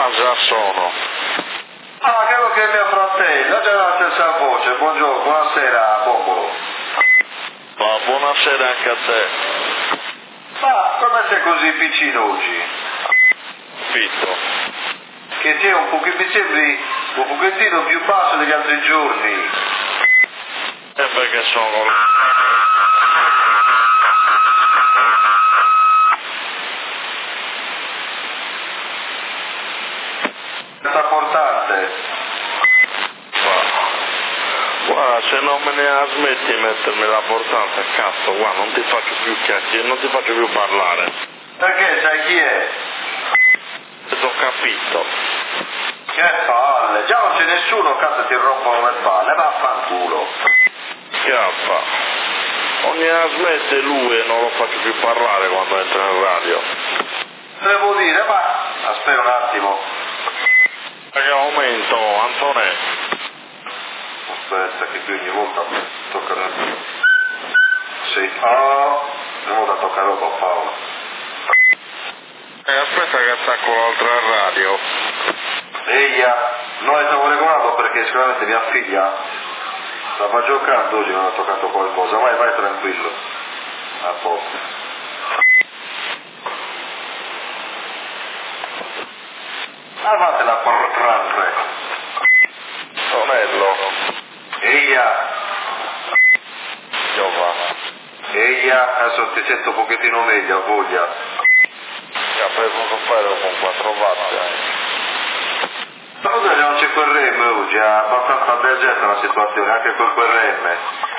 Ma già sono. Ah, credo che è mio fratello, ha già la stessa voce. Buongiorno, buonasera, Bombolo. Ma buonasera anche a te. Ma come sei così piccino oggi? Fitto. Che sei mi sembri un pochettino più basso degli altri giorni. Perché sono... Importante. Guarda, se non me ne la smetti di mettermi la portante, cazzo, guarda, non ti faccio più chiacchiere, non ti faccio più parlare. Perché sai chi è? Ho capito. Che palle, già non c'è nessuno, cazzo ti rompono le balle, vaffanculo. Chiappa. Non ne la smette lui e non lo faccio più parlare quando entra in radio. Devo dire, ma aspetta un attimo. Che aumento, Antonè. Aspetta che qui ogni volta tocca nel... Sì, ogni volta tocca roba Paolo. Aspetta che attacco l'altra radio. Eia, noi stiamo regolando perché sicuramente mia figlia stava giocando oggi, non ha toccato qualcosa. Vai tranquillo. A posto. Avanti la portante. Tonello. Eia. Giova. Eia, adesso ti sento un pochettino meglio, a voglia. Posso fare con 4 watt. Però non c'è quel rem oggi, è abbastanza deserta la situazione, anche quel rem.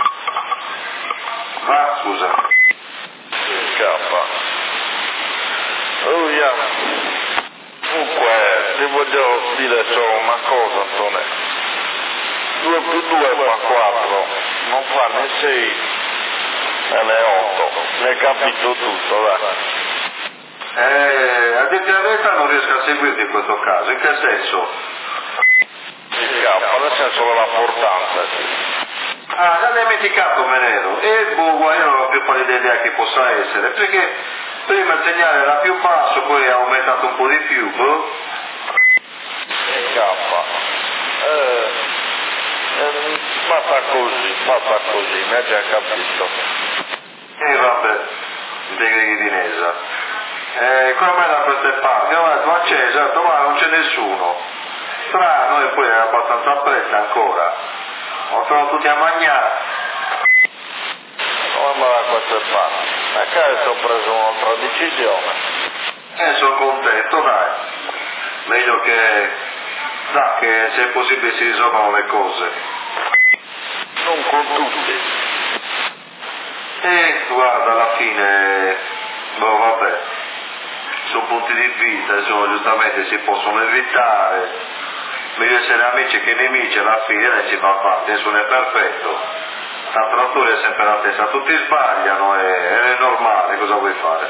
Va, scusa. Scappa. Oh, yeah. Comunque, ti voglio dire solo una cosa, Antonio. 2 più 2 fa 4, non fa né 6 né 8, ne hai capito tutto, dai. A dirti la verità non riesco a seguirti in questo caso, in che senso? Si scappa, nel senso che la portante. Ah, già dimenticato Menero, e io non ho più pallida idea chi possa essere, perché prima il segnale era più basso, poi ha aumentato un po' di più, Si scappa. Fatta così, mi hai già capito. E vabbè, degli di Nesa. Come mai da queste parti? Ho detto, ma c'è, esatto, ma non c'è nessuno. Strano, e poi è abbastanza fredda ancora. Sono tutti a mangiare. Come mai da queste parti? Perché adesso ho preso un'altra decisione. Sono contento, dai. Meglio che se è possibile si risolvano le cose. Non con tutti. Guarda, alla fine, vabbè, sono punti di vista, insomma, giustamente si possono evitare, meglio essere amici che nemici, alla fine si va avanti, nessuno è perfetto, tanto l'attore è sempre la stessa, tutti sbagliano, è normale, cosa vuoi fare?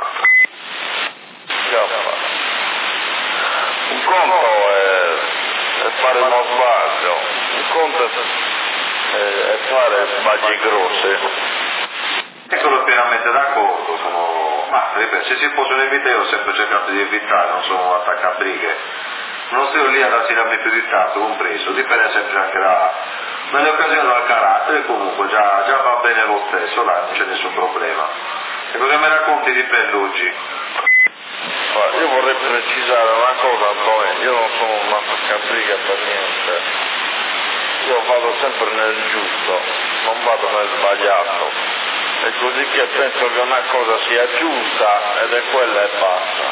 Un conto è fare uno sbaglio, un conto è fare sbagli grossi. Sono pienamente d'accordo, ma ripeto, se si possono evitare io ho sempre cercato di evitare, non sono un attaccabrighe, non sto lì ad attirarmi più di tanto, compreso, dipende sempre anche dalle occasioni dal carattere, comunque già va bene lo stesso, dai, non c'è nessun problema. E cosa mi racconti di bello oggi? Io vorrei precisare una cosa, Antonio, io non sono un attaccabriga per niente, io vado sempre nel giusto, non vado nel sbagliato. E così che penso che una cosa sia giusta ed è quella e basta.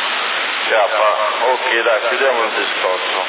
Ok, dai, chiudiamo il discorso.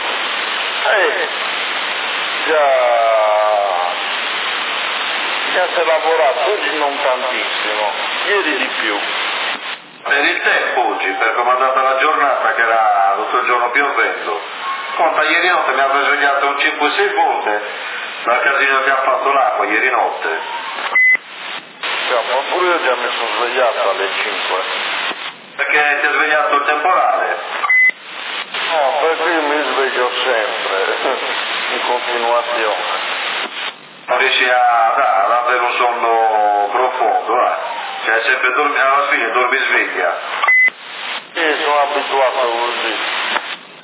Già si è lavorato, oggi non tantissimo, ieri di più. Per il tempo oggi, per come è andata la giornata che era tutto il giorno piovendo. Conta, ieri notte mi ha svegliato un 5-6 volte dal casino che ha fatto l'acqua ieri notte. Ma pure io già mi sono svegliato alle 5. Perché ti è svegliato il temporale? No, perché io mi sveglio sempre, in continuazione. Non riesci ad avere un sonno profondo, Cioè sempre alla fine dormi sveglia. Sì, sono abituato così.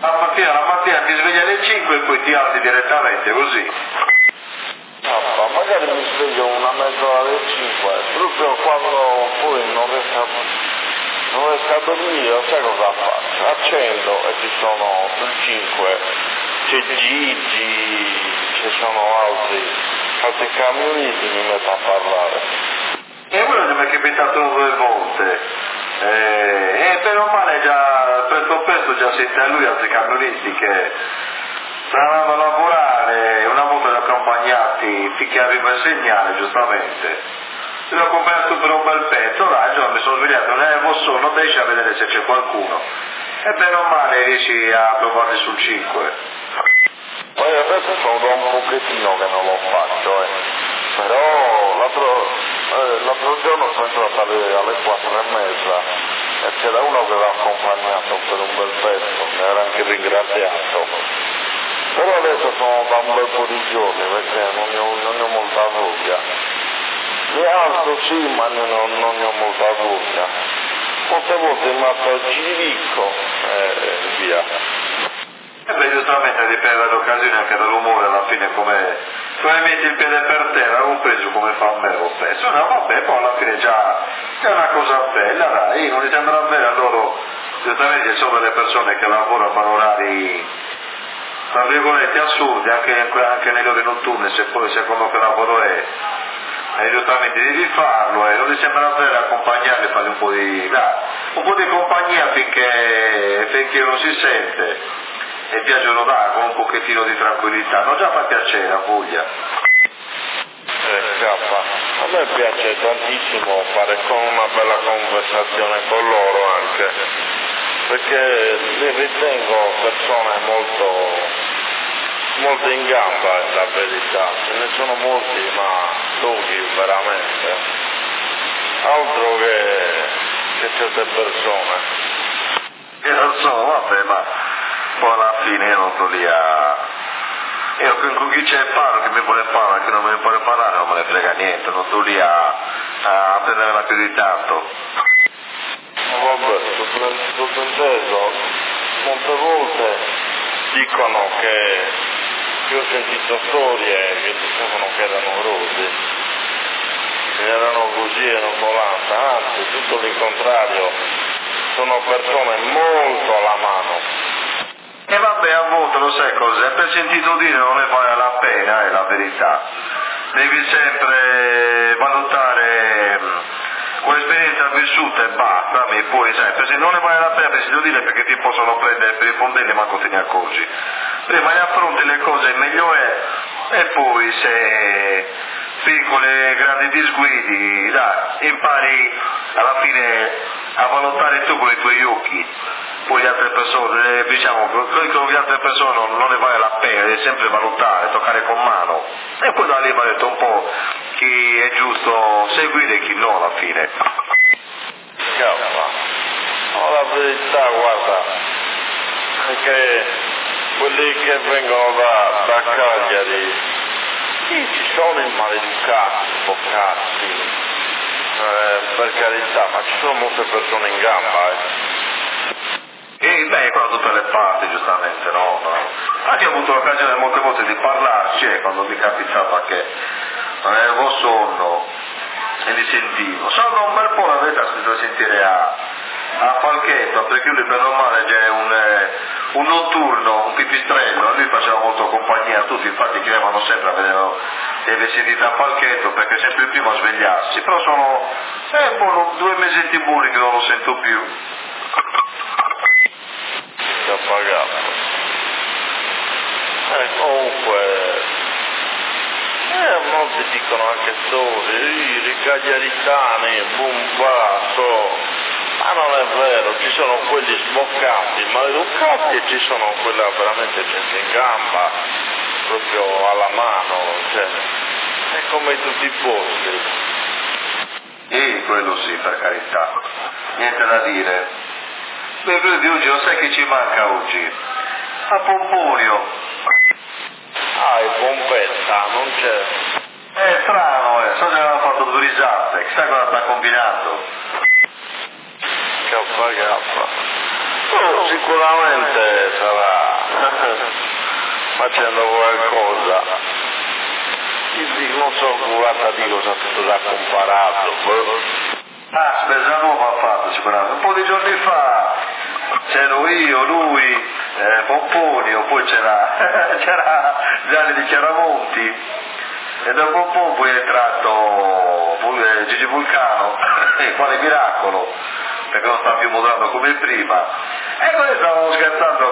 La mattina ti svegli alle 5 e poi ti alzi direttamente, così. Magari mi sveglio una mezz'ora alle 5, proprio quando poi non riesco a dormire, sai cosa faccio? Accendo e ci sono sul 5, c'è Gigi, ci sono altri camionisti, mi metto a parlare. E quello mi è capitato 2 volte. E bene o male già, presto già sente a lui altri camionisti che stavano a lavorare, una volta li ho accompagnati finché arriva il segnale, giustamente. Li ho accompagnato per un bel pezzo, là, il giorno mi sono svegliato, nervo sonno, riesci a vedere se c'è qualcuno. E bene o male riesci a trovarli sul 5. Poi adesso sono da un pochettino che non lo faccio, però l'altro giorno sono entrato alle 4:30 e c'era uno che l'ha accompagnato per un bel pezzo, mi era anche ringraziato. Però adesso sono da un bel po' di giorni perché non ne ho molta voglia. Mi alzo sì, ma non ne ho molta voglia. Molte volte mi appoggico e via. E beh, giustamente dipende dall'occasione, anche dall'umore, alla fine come metti il piede per terra, compreso come fa a me lo stesso. No, vabbè, poi alla fine già è una cosa bella, dai, non mi sembra bene a loro, giustamente ci sono delle persone che lavorano a orari, tra virgolette, assurdi, anche negli ore notturne, se poi secondo che lavoro è, e giustamente devi farlo, e non mi sembra bene accompagnarli, fargli un po' di compagnia finché uno si sente. E piacciono con un pochettino di tranquillità, non già fa piacere a voglia. A me piace tantissimo fare con una bella conversazione con loro anche, perché li ritengo persone molto in gamba, la verità, ce ne sono molti ma pochi veramente, altro che certe persone. Lo so, vabbè, ma poi alla fine io non sto lì io con chi c'è parlo, che mi vuole parlare, che non mi vuole parlare, non me ne frega niente, non sto lì a prendere più di tanto. Vabbè, tutto inteso, molte volte dicono che io ho sentito storie che dicevano che erano rossi, che erano così e non volante, anzi tutto l'incontrario, sono persone molto alla mano. E vabbè, a volte lo sai cos'è, per sentito dire non ne vale la pena, è la verità. Devi sempre valutare quell'esperienza vissuta e basta, e poi sai, perché non ne vale la pena per sentito dire perché ti possono prendere per i fondelli ma manco te ne accorgi. Prima ne affronti le cose meglio è, e poi se piccoli e grandi disguidi, dai, impari alla fine a valutare tu con i tuoi occhi. Poi le altre persone, diciamo, con le altre persone non ne vale la pena, devi sempre valutare, toccare con mano. E poi da lì va detto un po' chi è giusto seguire e chi no alla fine. La verità, guarda, anche quelli che vengono da Cagliari, sì, ci sono i maleducati, boccati, per carità, ma ci sono molte persone in gamba, E beh, qua da tutte le parti, giustamente, no? Anche ho avuto l'occasione molte volte di parlarci, quando mi capitava che non avevo sonno e li sentivo. Sono un bel po' la verità da sentire a Falchetto, perché lui per normale c'è un notturno, un pipistrello, e lui faceva molto compagnia a tutti, infatti chiamavano sempre a vedere le sentite a Falchetto, perché è sempre il primo a svegliarsi, però sono 2 mesetti buoni che non lo sento più. Pagato. Comunque molti dicono anche storie, i cagliaritani, bombato, ma non è vero, ci sono quelli sboccati, maleducati, e ci sono quella veramente gente in gamba, proprio alla mano, cioè, è come in tutti i posti. E quello sì, per carità, niente da dire. Beh, quello di oggi lo sai che ci manca oggi? A Pomponio. Il Pompetta, non c'è. È strano, so che aveva fatto 2 risate, chissà cosa sta combinando. Sicuramente sarà facendo qualcosa. Non so guarda di cosa tutto da comparato. Spesa nuova ha fatto sicuramente. Un po' di giorni fa c'ero io, lui, Pomponio, poi c'era Gianni di Chiaramonti e dopo un po' poi è entrato Gigi Vulcano, quale miracolo, perché non sta più modulando come prima. E noi stavamo scherzando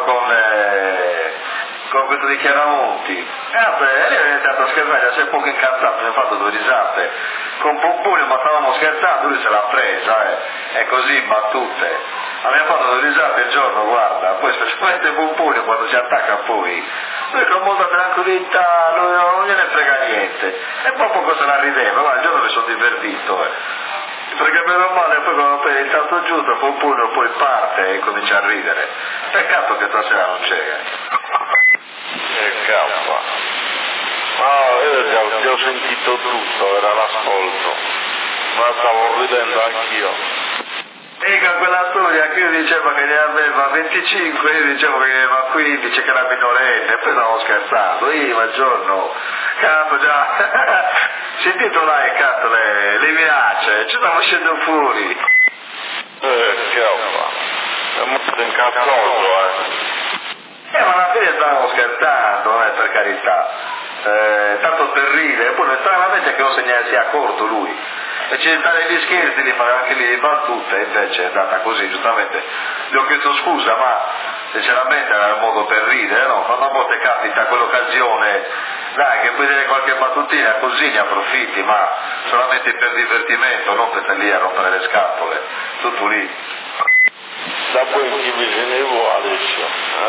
con questo di Chiaramonti. Lei è iniziato a scherzare, si è poco incazzato, mi ha fatto due risate con Pomponio, ma stavamo scherzando, lui se l'ha presa, è così in battute. Abbiamo fatto due risate il giorno, guarda, poi specialmente Pomponio quando si attacca poi, lui con molta tranquillità, lui non gliene frega niente, e poi poco se la rideva, guarda, il giorno mi sono divertito, perché meno male poi quando poi è entrato giù, Pomponio poi parte e comincia a ridere, peccato che stasera non c'è. Che cavolo. No, io già ho sentito tutto, era l'ascolto, ma stavo ridendo anch'io. E con quella storia che io dicevo che ne aveva 25, io dicevo che ne aveva 15, che era minorenne, e poi stavo scherzando, io al giorno, cazzo già, sentito là e cazzo le minacce, ci stavo uscendo fuori. Cavolo, è molto incazzoso, ma alla fine stavamo scherzando, per carità, tanto per ridere, e poi stranamente che non se ne sia accorto lui. E ci stare gli scherzi, di fare anche lì le battute, invece è andata così, giustamente gli ho chiesto scusa, ma sinceramente era il modo per ridere, no? Quando a volte capita quell'occasione, dai, che puoi dire qualche battutina, così ne approfitti, ma solamente per divertimento, non per stare lì a rompere le scatole, tutto lì. Da poi chi mi se ne vuole adesso,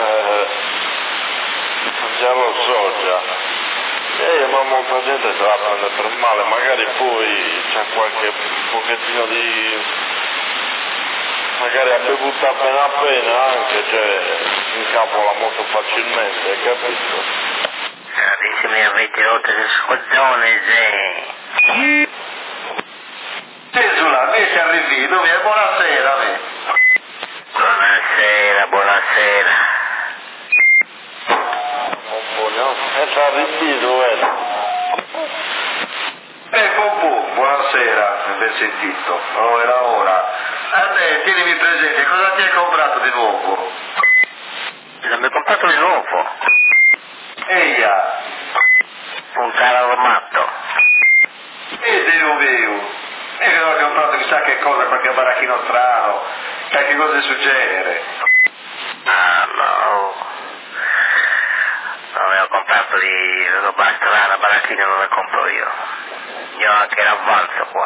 già lo so già. Ma molta gente se la prende per male, magari poi c'è qualche pochettino di... magari ha bevuto appena anche, cioè incapola molto facilmente, hai capito? Dice mi avete rotto le scozzone, se... Sulla, me si arrivi, dove? Buonasera, me. Buonasera. È arrivito, buonasera, ben sentito. Oh, era ora. Tienimi presente, cosa ti hai comprato di nuovo? Cosa mi hai comprato di nuovo? Eia. Un carro armato. Dio mio. E che ho comprato chissà che cosa, qualche baracchino strano, qualche cosa del suo genere. Ah, no. No, ho comprato di roba strana, baracchino non le compro io. Io ho anche l'avvanzo qua.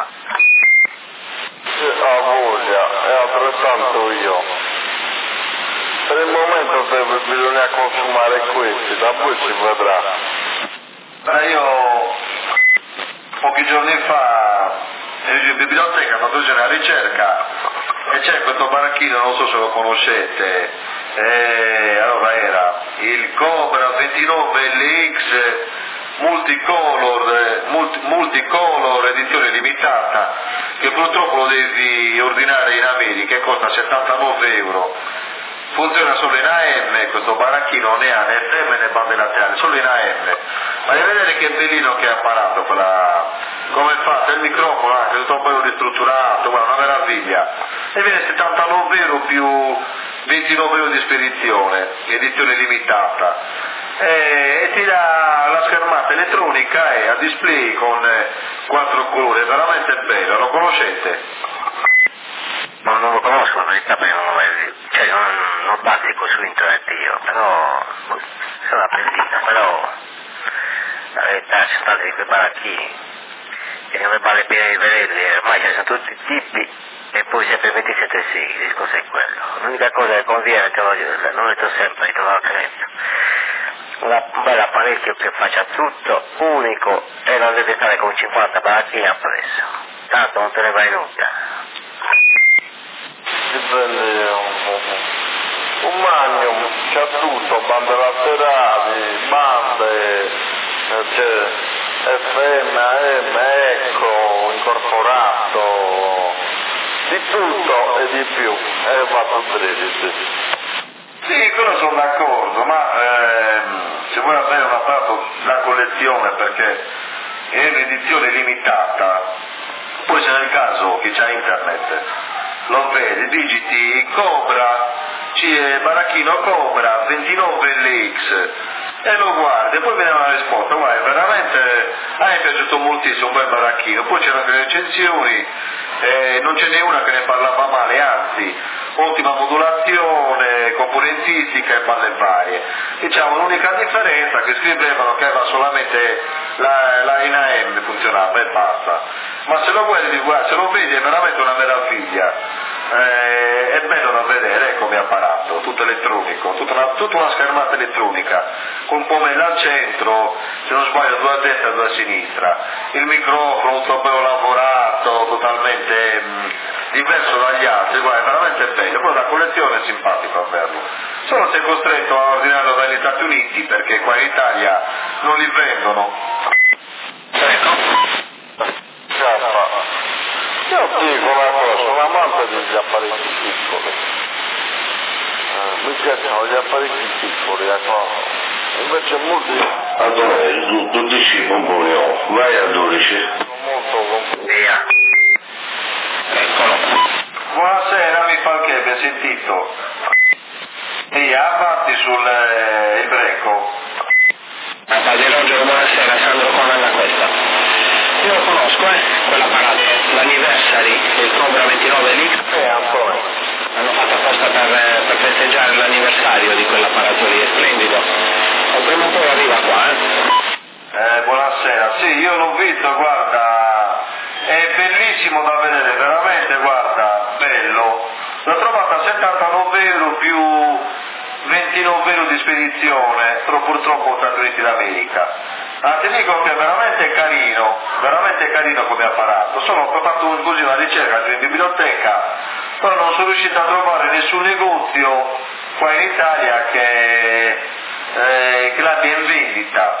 Ha voglia, è altrettanto io. Per il momento bisogna consumare questi, da poi si vedrà. Io pochi giorni fa ero in biblioteca, ho fatto una ricerca e c'è questo baracchino, non so se lo conoscete, allora era il Cobra 29 LX multicolor edizione limitata, che purtroppo lo devi ordinare in America e costa 79 euro. Funziona solo in AM, questo baracchino non ne ha né FM né bande laterali, solo in AM. Ma devi vedere che bellino che ha apparato come è fatto il microfono, anche tutto un po' ristrutturato, guarda, una meraviglia. E viene 79 euro più 29 euro di spedizione, edizione limitata. E ti dà la schermata elettronica e a display con 4 colori, è veramente bello, lo conoscete? Non lo conosco, in realtà non bazzico su internet io, però sono apprendita, però la verità ci sono stati quei baracchini che non mi vale bene di vederli, ormai ci sono tutti i tipi e poi sempre 27 sì, il discorso è quello. L'unica cosa che conviene, non lo detto sempre, te lo accredito, un bel apparecchio che faccia tutto unico e non deve stare con 50 baracchini appresso, tanto non te ne vai nulla. Dipende un Magnum, c'ha tutto, bande laterali, bande, c'è FM, AM, Eco, incorporato, di tutto e di più, e va su 13. Sì, quello sono d'accordo, ma se vuoi un'edizione perché è un'edizione limitata, poi se nel caso chi c'ha internet lo vede, digiti Cobra, Baracchino Cobra 29LX e lo guardi e poi viene una risposta, guarda, veramente a me è piaciuto moltissimo, un bel baracchino, poi c'erano delle recensioni, non ce n'è una che ne parlava male, anzi ottima modulazione, componentistica e palle varie. Diciamo l'unica differenza che scrivevano che aveva solamente la in AM funzionava e basta, ma se lo vedi è veramente una meraviglia. È bello da vedere come apparato, tutto elettronico, tutta una schermata elettronica, con un pommello al centro, se non sbaglio due a destra e due a sinistra, il microfono tutto bello lavorato, totalmente diverso dagli altri, guarda, è veramente bello, poi la collezione è simpatico a verlo, solo sei costretto a ordinarlo dagli Stati Uniti perché qua in Italia non li vendono. Io dico una cosa, sono amante degli apparecchi piccoli, mi piacciono gli apparecchi piccoli, invece molti... Allora, il 12 Pomponio, vai a 12. Sono molto complicati. Eccolo. Buonasera, mi fa che ben sentito. E avanti sul il Greco. Padre Rogero, buonasera, Sandro Conan da questa. Io lo conosco, quell'apparato, l'anniversary, il Cobra 29LX. Antonio. Hanno fatto apposta per festeggiare l'anniversario di quell'apparato lì, è splendido. O prima o poi arriva qua, Buonasera, sì, io l'ho visto, guarda, è bellissimo da vedere, veramente, guarda, bello. L'ho trovata a 79 euro più 29 euro di spedizione, però purtroppo Stati Uniti d'America. Ti dico che è veramente carino come apparato, solo ho fatto così una ricerca in biblioteca, però non sono riuscito a trovare nessun negozio qua in Italia che l'abbia in vendita.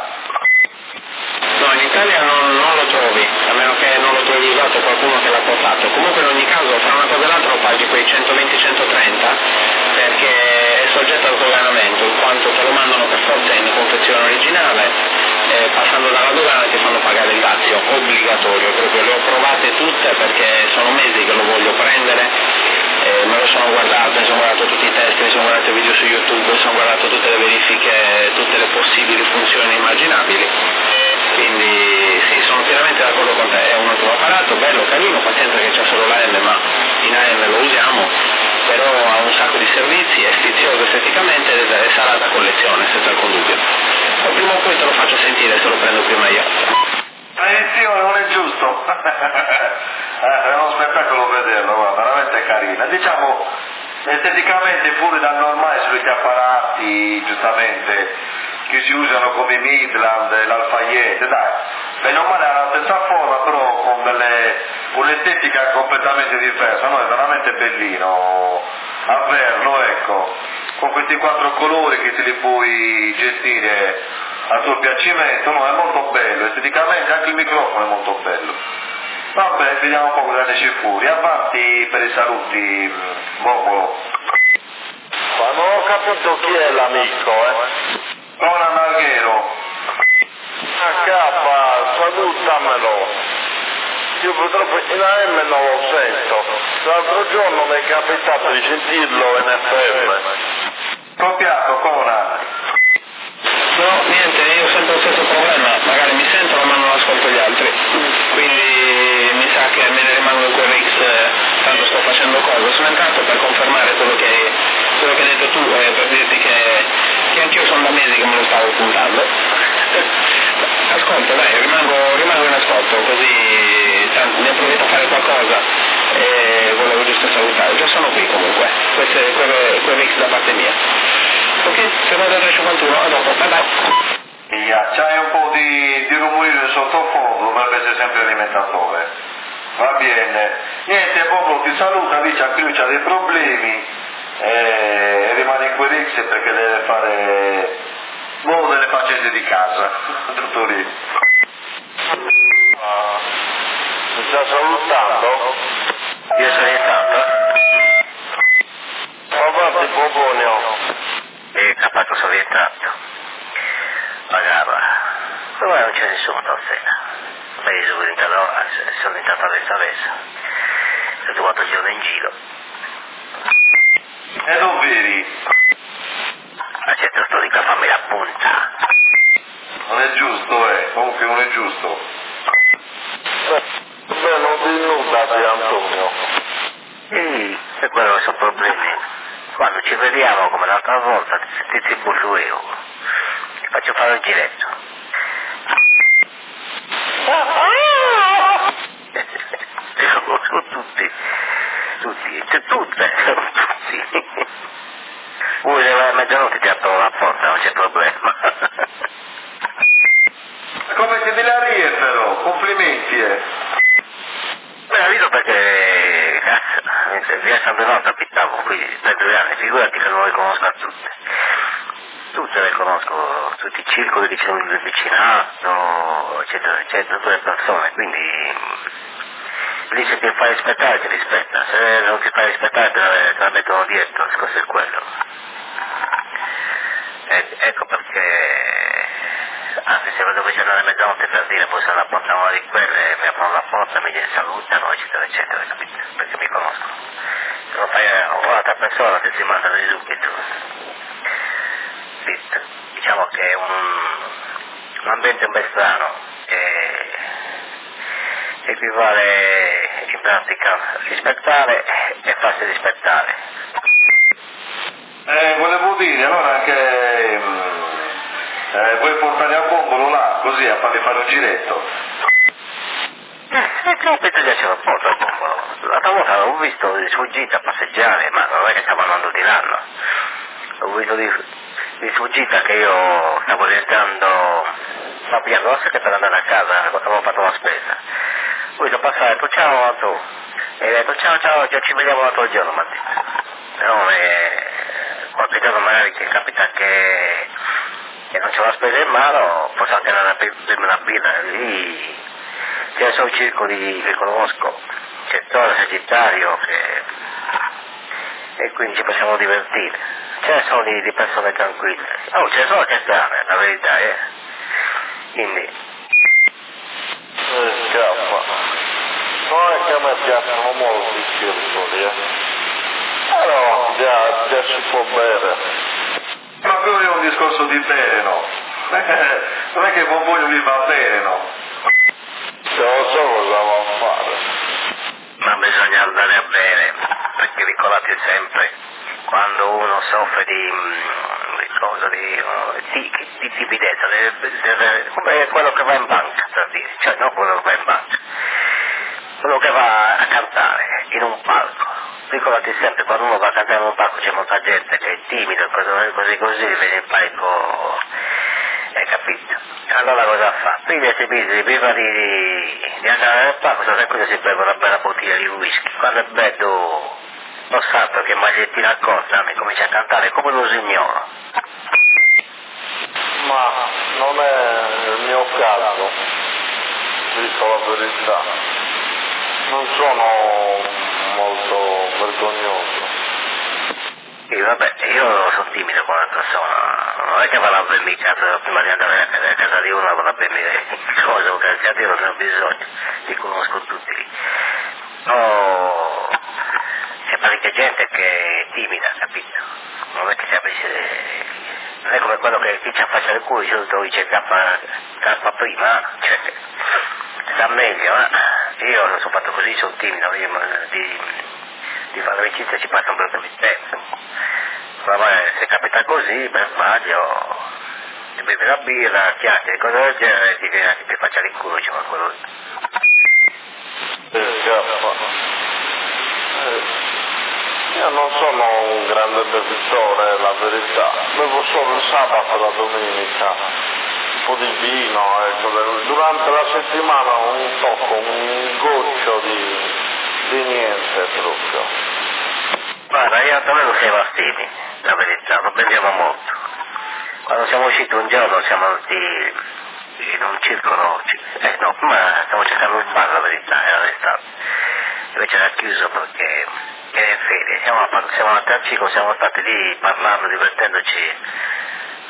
No, in Italia non lo trovi, a meno che non lo trovi usato qualcuno che l'ha portato. Comunque in ogni caso, fra una cosa e l'altra lo paghi quei 120-130 perché è soggetto al doganamento, in quanto te lo mandano per forza in confezione originale, passando dalla dogana ti fanno pagare il dazio, obbligatorio, proprio le ho provate tutte perché sono mesi che lo voglio prendere, me lo sono guardato, mi sono guardato tutti i test, mi sono guardato i video su YouTube, mi sono guardato tutte le verifiche, tutte le possibili funzioni immaginabili. Quindi sì, sono pienamente d'accordo con te, è un ottimo apparato, bello, carino, pazienza che c'è solo l'AM, ma in AM lo usiamo, però ha un sacco di servizi, è stizioso esteticamente ed è sarà da collezione, senza alcun dubbio. O prima o poi te lo faccio sentire se lo prendo prima io. Edizione non è giusto. È uno spettacolo vederlo, guarda, veramente carina. Diciamo, esteticamente fuori dal normale soliti apparati, giustamente, che si usano come i Midland, l'Alfayette, dai, bene o male ha la stessa forma, però con un'estetica completamente diversa, no? È veramente bellino a verlo, ecco, con questi 4 colori che te li puoi gestire a tuo piacimento, no? È molto bello, esteticamente anche il microfono è molto bello. Vabbè, vediamo un po' cosa ne esce fuori, avanti per i saluti, Bobolo. Ma non ho capito chi è l'amico, Conan Alghero. Salutamelo. Io purtroppo in AM non lo sento. L'altro giorno mi è capitato di sentirlo in FM. Copiato, Conan. No, niente, io ho sempre lo stesso problema, magari mi sentono ma non ascolto gli altri, quindi mi sa che me ne rimango in quel X, tanto sto facendo cose. Sono entrato per confermare quello che hai detto tu, per dirti che anch'io sono da mesi che me lo stavo puntando. Ascolto, dai, rimango in ascolto, così tanto ne approfitto a fare qualcosa e volevo giusto salutare. Già sono qui comunque, questo è quel X da parte mia. Ok, se vado a 351, a dopo, bye bye. C'hai un po' di rumore nel sottofondo, dovrebbe essere sempre l'alimentatore. Va bene. Niente, Bobo ti saluta, dice anche lui c'ha dei problemi e rimane in quel X perché deve fare delle faccende di casa. Tutto lì. Mi sta salutando? Io sono intanto. Avanti, Bobonio. E capato sono rientrato. Pagava. Dove non c'è nessuno stasera. Beh, sono entrato all'Esavesa. Sono trovato il giorno in giro. E non vedi? La certa storica fammi la punta. Non è giusto, comunque non è giusto. Beh, non ti inundati, Antonio. Sì, e quello sono problemi. Quando ci vediamo come l'altra volta, ti butto io. Ti faccio fare il giretto. Ti conosco tutti. Tutte. Vuoi che vai a mezzanotte ti apro la porta, non c'è problema. Come siete la però? Complimenti, Beh, ha visto perché, cazzo, via San Donato abitavo qui da 2 anni, figurati che non le conosco a tutte. Tutte le conosco, tutti i circoli che c'è nel vicinato, eccetera, eccetera, tutte le persone, quindi lì se ti fai rispettare ti rispetta, se non ti fai rispettare te la mettono dietro, il discorso è quello. Ecco perché, anche se vedo che c'è una mezzanotte per dire poi se la porta una di quelle, mi aprono la porta, mi salutano, eccetera, eccetera, capito? Perché mi conoscono. Se lo fai a un'altra persona ti si mandano di subito. Diciamo che è un ambiente un po' strano che equivale in pratica rispettare e farsi rispettare. Volevo dire allora che vuoi portare a Bombolo là, così a farmi fare un giretto. Capita che ce lo porto a Bombolo. L'altra volta l'ho visto di sfuggita a passeggiare, ma non è che stavo andando di l'anno. L'ho visto di sfuggita che io stavo rientrando a Via Grossa che per andare a casa, avevo fatto la spesa. Poi sono passato, ho detto ciao tu. E ho detto ciao, ci vediamo l'altro giorno mattina. No, qualche giorno magari che capita che non c'è la spesa in mano, posso anche andare a bermi una birra. Lì c'è solo circoli che conosco, c'è Torre Sagittario e quindi ci possiamo divertire. Ce ne sono di persone tranquille. Oh, ce ne sono anche strane, la verità, Quindi. Scappa. Non è che a me piacciono molto i circoli, Però già si può bere. Ma quello è un discorso di bere, no? Non è che non voglio lì va bene, no? Se lo so cosa va a fare. Ma bisogna andare a bere, perché ricordate sempre, quando uno soffre di timidezza, come quello che va in banca, per dire, cioè non quello che va in banca, quello che va a cantare in un palco. Ricordati sempre, quando uno va a cantare in un palco c'è molta gente che è timida, così, vede il palco, hai capito? Allora cosa fa? Prima di andare nel palco, tranquillo si beve una bella bottiglia di whisky. Quando vedo lo santo che magliettina corta mi comincia a cantare come lo signore. Ma non è il mio caso, dico la verità. Non sono molto vergognoso. Sì, vabbè, io sono timido con una persona, non è che vado a bermi in casa prima di andare a casa di uno, vado a bermi cose, perché a Dio non ho bisogno, li conosco tutti lì. No, c'è parecchia gente che è timida, capito? Non è che non è come quello che ti ci affaccia il culo, di solito dice cappa prima, cioè sta meglio, Io non sono fatto così, sono timido, di fare amicizia ci passa un bel po' di tempo. Ma se capita così, per sbaglio, ti bevi la birra, chiacchiere, cose del genere, ti faccia il culo, diciamo quello. Io non sono un grande bevitore, la verità. Bevo solo il sabato e la domenica. Un po' di vino, durante la settimana un tocco, un goccio di niente proprio. Guarda, io a me non sei bastini, la verità, non beviamo molto. Quando siamo usciti un giorno siamo andati in un circolo, no, ma stavo cercando un bar, la verità, era l'estate. Invece era chiuso perché era in ferie, siamo andati al circolo, siamo stati lì parlando, divertendoci.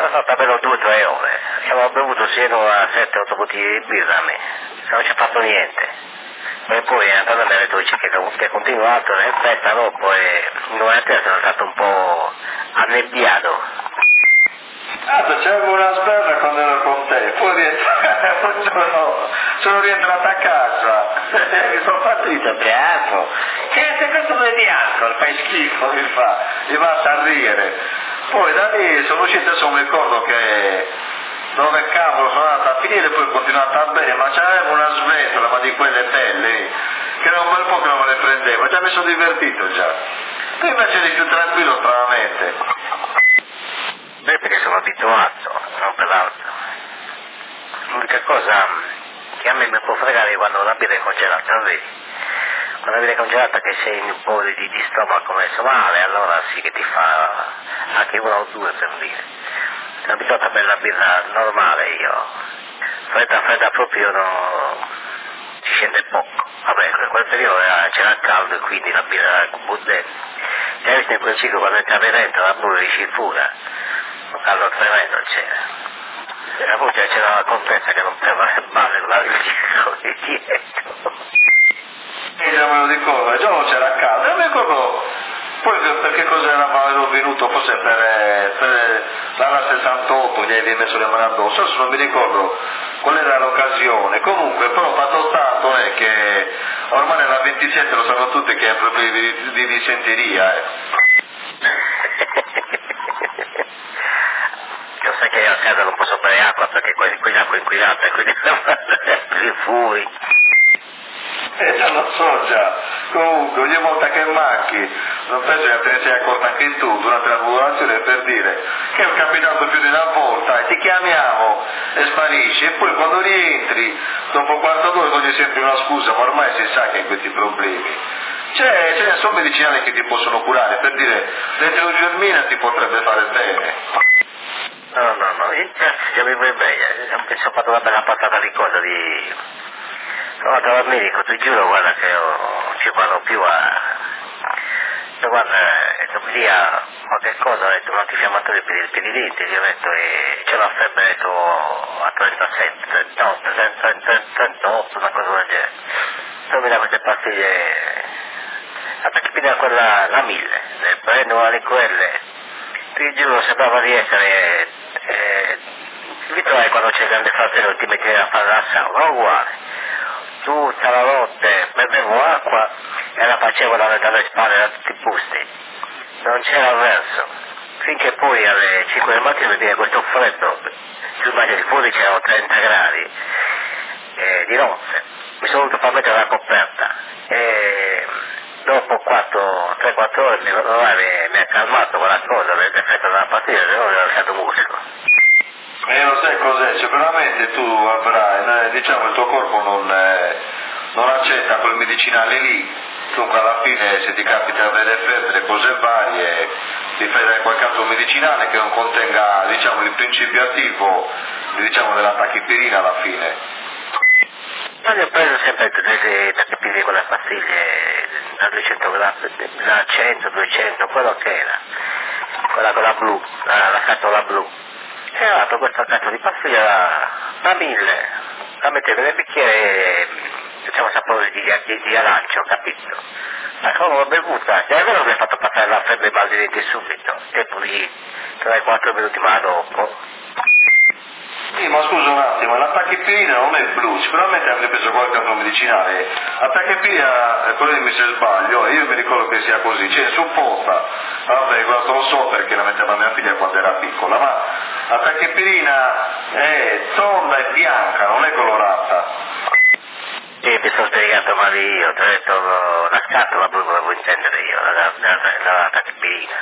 Sono stato almeno 2 o 3 ore, abbiamo bevuto sino a 7-8 bottiglie di birra a me, non ci ha fatto niente. E poi è andato a me detto che è continuato nel festa dopo e nuovamente sono stato un po' annebbiato. C'avevo una sberla quando ero con te, poi sono rientrato a casa, mi sono partito bianco. Che questo è bianco, fai schifo, mi basta a ridere. Poi da lì sono uscito, adesso mi ricordo che dove cavolo sono andato a finire, poi ho continuato a bere, ma c'avevo una sventola, ma di quelle belle, che era un bel po' che non me le prendevo, già mi sono divertito già. Tu invece eri più tranquillo stranamente. Beh, perché sono abituato, non per l'altro. L'unica cosa che a me mi può fregare è quando la birra è congelata, vedi? Quando la birra è congelata che sei in un po' di stomaco messo male, allora sì che ti fa anche 1 o 2 per dire. Sono abituato a bere la birra normale io. Fredda proprio no, ci scende poco. Vabbè, in quel periodo c'era il caldo e quindi la birra era buddente. E hai visto in quel ciclo quando entravi dentro la burra di fura, un caldo tremendo c'era. E poi c'era la contessa che non poteva male con il ciclo di dietro. Io me lo ricordo, già non c'era caldo, non mi ricordo poi perché cosa ero venuto, forse per l'anno 68 gli avevi messo le mani addosso, adesso non mi ricordo qual era l'occasione, comunque però fatto tanto è che ormai nella 27 lo sanno tutti che è proprio di dissenteria. Io sai che io a casa non posso bere acqua perché qui l'acqua è inquinata e quindi rifui. Già lo so già, comunque ogni volta che manchi, non penso che te ne sei accorta anche tu durante la popolazione per dire che è capitato più di una volta e ti chiamiamo e sparisci e poi quando rientri dopo 4 ore togli sempre una scusa, ma ormai si sa che hai questi problemi. Ce ne sono medicinali che ti possono curare, per dire l'enterogermina ti potrebbe fare bene. No, io mi voglio bene, mi sono fatto una bella passata di cosa sono andato al medico, ti giuro, guarda che io ci vado più a... Guarda, lì a qualche cosa, ho detto un antinfiammatorio per i denti, gli ho detto, e c'è la febbre, ho detto, a 37, 38, 38, una cosa del genere. Poi mi dà queste pastiglie, la tachipirina quella, la 1000, ne prendo una di quelle, ti giuro, sembrava di essere... vi trovi quando c'è il grande fratello e ti metti a fare la sauna, uguale. Tutta la notte bevevo acqua e la facevo dalle spalle da tutti i busti, non c'era verso, finché poi alle 5 del mattino mi viene questo freddo, tu immagini fuori c'erano 30 gradi di notte, mi sono dovuto far mettere la coperta e dopo 3-4 ore mi ha calmato quella cosa, l'effetto della pastiglia, se no mi ha lasciato muscolo. E lo sai cos'è? Sicuramente tu avrai, diciamo il tuo corpo non accetta quel medicinale lì, dunque alla fine se ti capita di avere febbre, cose varie, ti fai dare qualche altro medicinale che non contenga diciamo il principio attivo diciamo della tachipirina alla fine. Io ho preso sempre le tachipirine con le pastiglie da 200 grammi, da 100, 200, quello che era, quella con la blu, la scatola blu. E ho dato questa cazzo di pastiglia da 1000, la mettevo nel bicchiere e diciamo sapore di arancio, capito? Ma come l'ho bevuta, è vero che mi ha fatto passare la febbre mal di denti subito, e poi 3-4 minuti ma dopo. Sì, ma scusa un attimo, la tachipirina non è blu, sicuramente avrei preso qualche altro medicinale. La tachipirina, correggimi se sbaglio, io mi ricordo che sia così, cioè supposta, vabbè, questo lo so perché la metteva mia figlia quando era piccola, ma la tachipirina è tonda e bianca, non è colorata. Sì, mi sono spiegato male io, ti ho detto la scatola blu volevo intendere io, la tachipirina.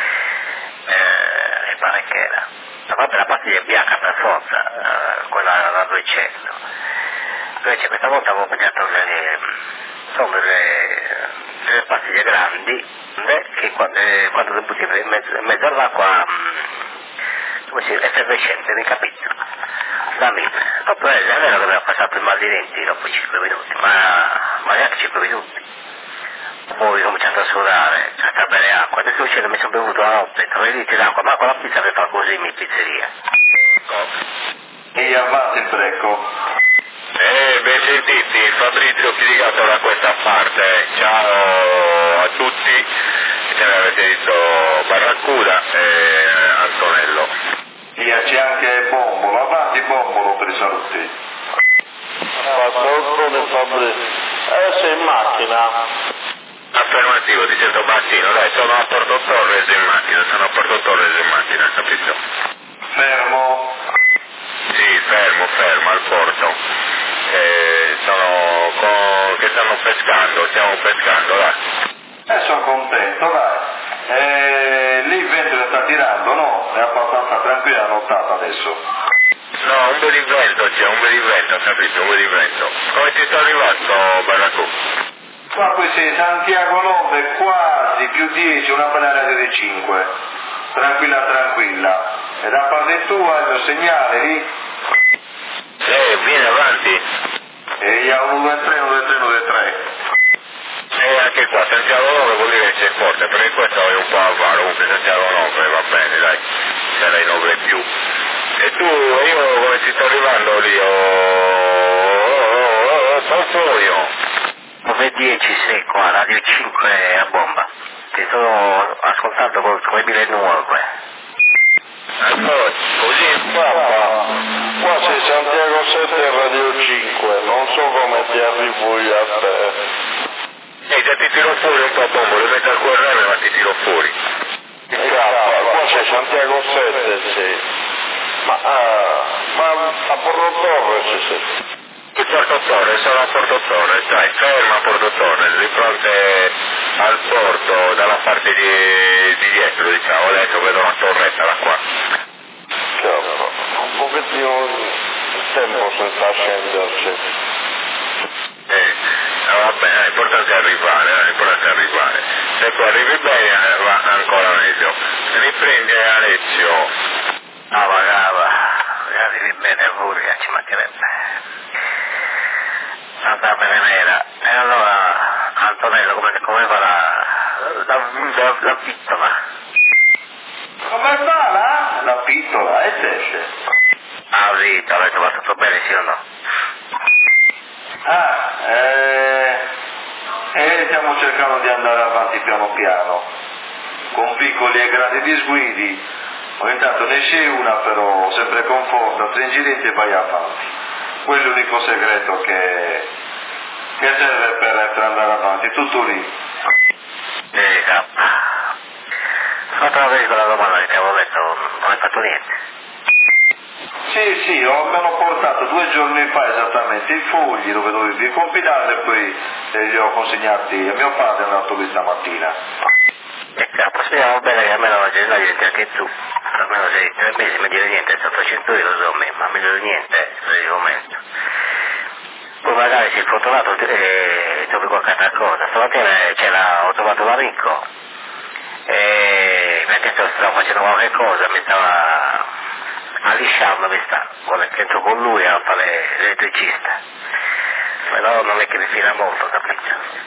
E pare che era. Ma vabbè, la pastiglia è bianca per forza, quella da 200. Invece questa volta avevo pigliato delle pastiglie grandi, che quando le butti in mezzo all'acqua, come si dice, effervescente, mi capito? Da 1000. Dopo è vero che aveva passato il mal di denti dopo 5 minuti, ma neanche 5 minuti. poi ho cominciato a sudare, a bere acqua, adesso uscendo mi sono bevuto la notte, 3 litri d'acqua, ma con la pizza per fare così in pizzeria. E avanti il brecco. Ben sentiti, Fabrizio Chiricato da questa parte, ciao a tutti, che mi avete detto Barracuda e Antonello. C'è anche Bombolo, avanti Bombolo per i saluti. Dottore Fabrizio, sei in macchina? Affermativo, ti sento bassino, dai, sono a Porto Torres in macchina, capito? Fermo. Sì, fermo al porto. Che stanno pescando, stiamo pescando, dai. Sono contento, dai. Lì il vento sta tirando, no? È abbastanza tranquilla la nottata adesso. No, un bel vento capito, un bel vento. Come ti sto arrivando, Barracù? Qua qui sei Santiago 9, quasi più 10, una bella radio di 5. Tranquilla. E da parte tua il mio segnale lì? Vieni avanti. E a 123. Anche qua, Santiago 9 vuol dire che c'è forte, perché questo è un po' avaro, comunque Santiago 9 va bene, dai, sarei 9 più. E tu, io come ci sto arrivando lì, Santorio. 9:10 sei qua, Radio 5 a bomba. Ti sto ascoltando come 1909. Allora, così in pappa, qua c'è Santiago 7 e Radio 5, non so come ti arrivo io a te. Già ti tiro fuori un po' bombo, lo metto al QRM ma ti tiro fuori. Qua c'è Santiago 7, sì. Ma a Porto Torres sì. Il Porto Torres, sono a Porto Torres, dai, ferma a Porto Torres, di fronte al porto, dalla parte di dietro, diciamo, adesso vedo una torretta da qua. Chiaro, un pochettino il tempo senza scenderci. Va bene, l'importante è arrivare, se tu arrivi bene va ancora meglio. Riprendi Alessio. Arrivi bene pure, ci mancherebbe. Santa Benevera. E allora, Antonello, come va la pittola? Come va la pittola? E esce. Vita, avete va tutto bene, sì o no? Stiamo cercando di andare avanti piano piano, con piccoli e grandi disguidi. Ogni tanto ne esce una, però sempre con forza, stringiti e vai avanti. Quello è l'unico segreto che serve per andare avanti, tutto lì. Fatto una vez la domanda che ti avevo detto, non hai fatto niente? Sì, mi hanno portato 2 giorni fa esattamente i fogli dove dovevi compilare e poi li ho consegnati a mio padre, è andato lì stamattina. Speriamo bene che almeno la gente anche tu, almeno sei 3 mesi, mi dire niente, 800 euro so me, ma mi dire niente per il momento. Poi magari sei fortunato e trovi qualche altra cosa. Stamattina ho trovato l'amico e mi ha chiesto se stavo facendo qualche cosa, mi stava allisciando, vuole che entro con lui a fare l'elettricista, però non è che mi fila molto, capito?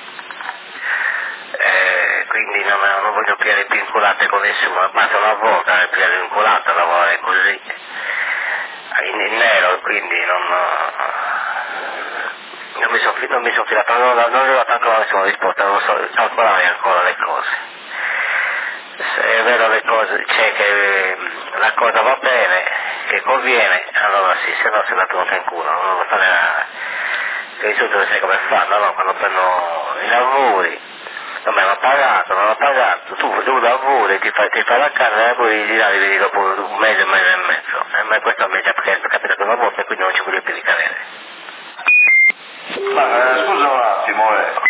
Quindi non voglio pigliare più inculate con nessuno, basta una volta per pigliare inculata, lavorare così in nero, quindi non mi sono filato, non ho dato ancora nessuna risposta, non so calcolare ancora le cose. Se è vero le cose, c'è che la cosa va bene, che conviene, allora sì, se no se la tenuta in culo, non lo fare nada. Che di solito sai come fanno, no? Quando prendono i lavori, non mi hanno pagato, tu lavori, ti fai la carne e poi gli dai vedi dopo un mese e mezzo. Ma questo mi è già capitato una volta e quindi non ci voglio più ricadere. Ma scusa un attimo,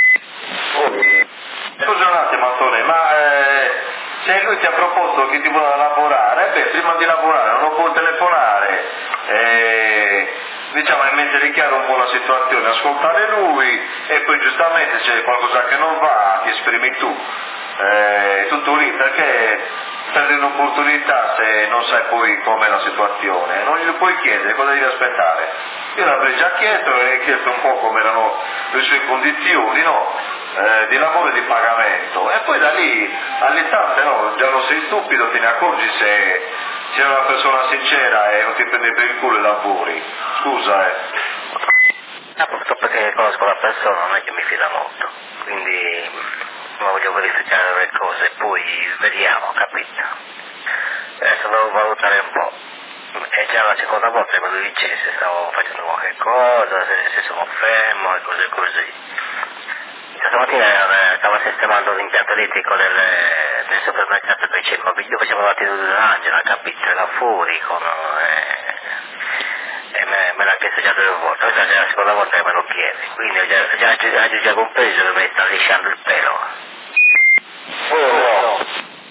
Scusa un attimo Antonio, ma se lui ti ha proposto che ti vuole lavorare, prima di lavorare non lo può telefonare, diciamo e mettere chiaro un po' la situazione, ascoltare lui e poi giustamente se c'è qualcosa che non va ti esprimi tu, tutto lì, perché perdi un'opportunità se non sai poi com'è la situazione, non glielo puoi chiedere, cosa devi aspettare? Io l'avrei già chiesto e chiesto un po' come erano le sue condizioni, no? Di lavoro e di pagamento, e poi da lì all'istante, no? Già non sei stupido, te ne accorgi se c'è una persona sincera e non ti prende per il culo e lavori. Scusa, purtroppo perché conosco la persona, non è che mi fida molto, quindi voglio verificare le cose e poi vediamo, capito? Adesso devo valutare un po'. È già la seconda volta che me lo dice se stavo facendo qualche cosa, se sono fermo e cose così. Stamattina stava sistemando l'impianto elettrico del supermercato che c'è qua, io facevo la tiro dell'Angela, capito? Era fuori con... e me l'ha chiesto già 2 volte, questa è la seconda volta che me lo chiede, quindi ho già compreso che mi sta lisciando il pelo. No.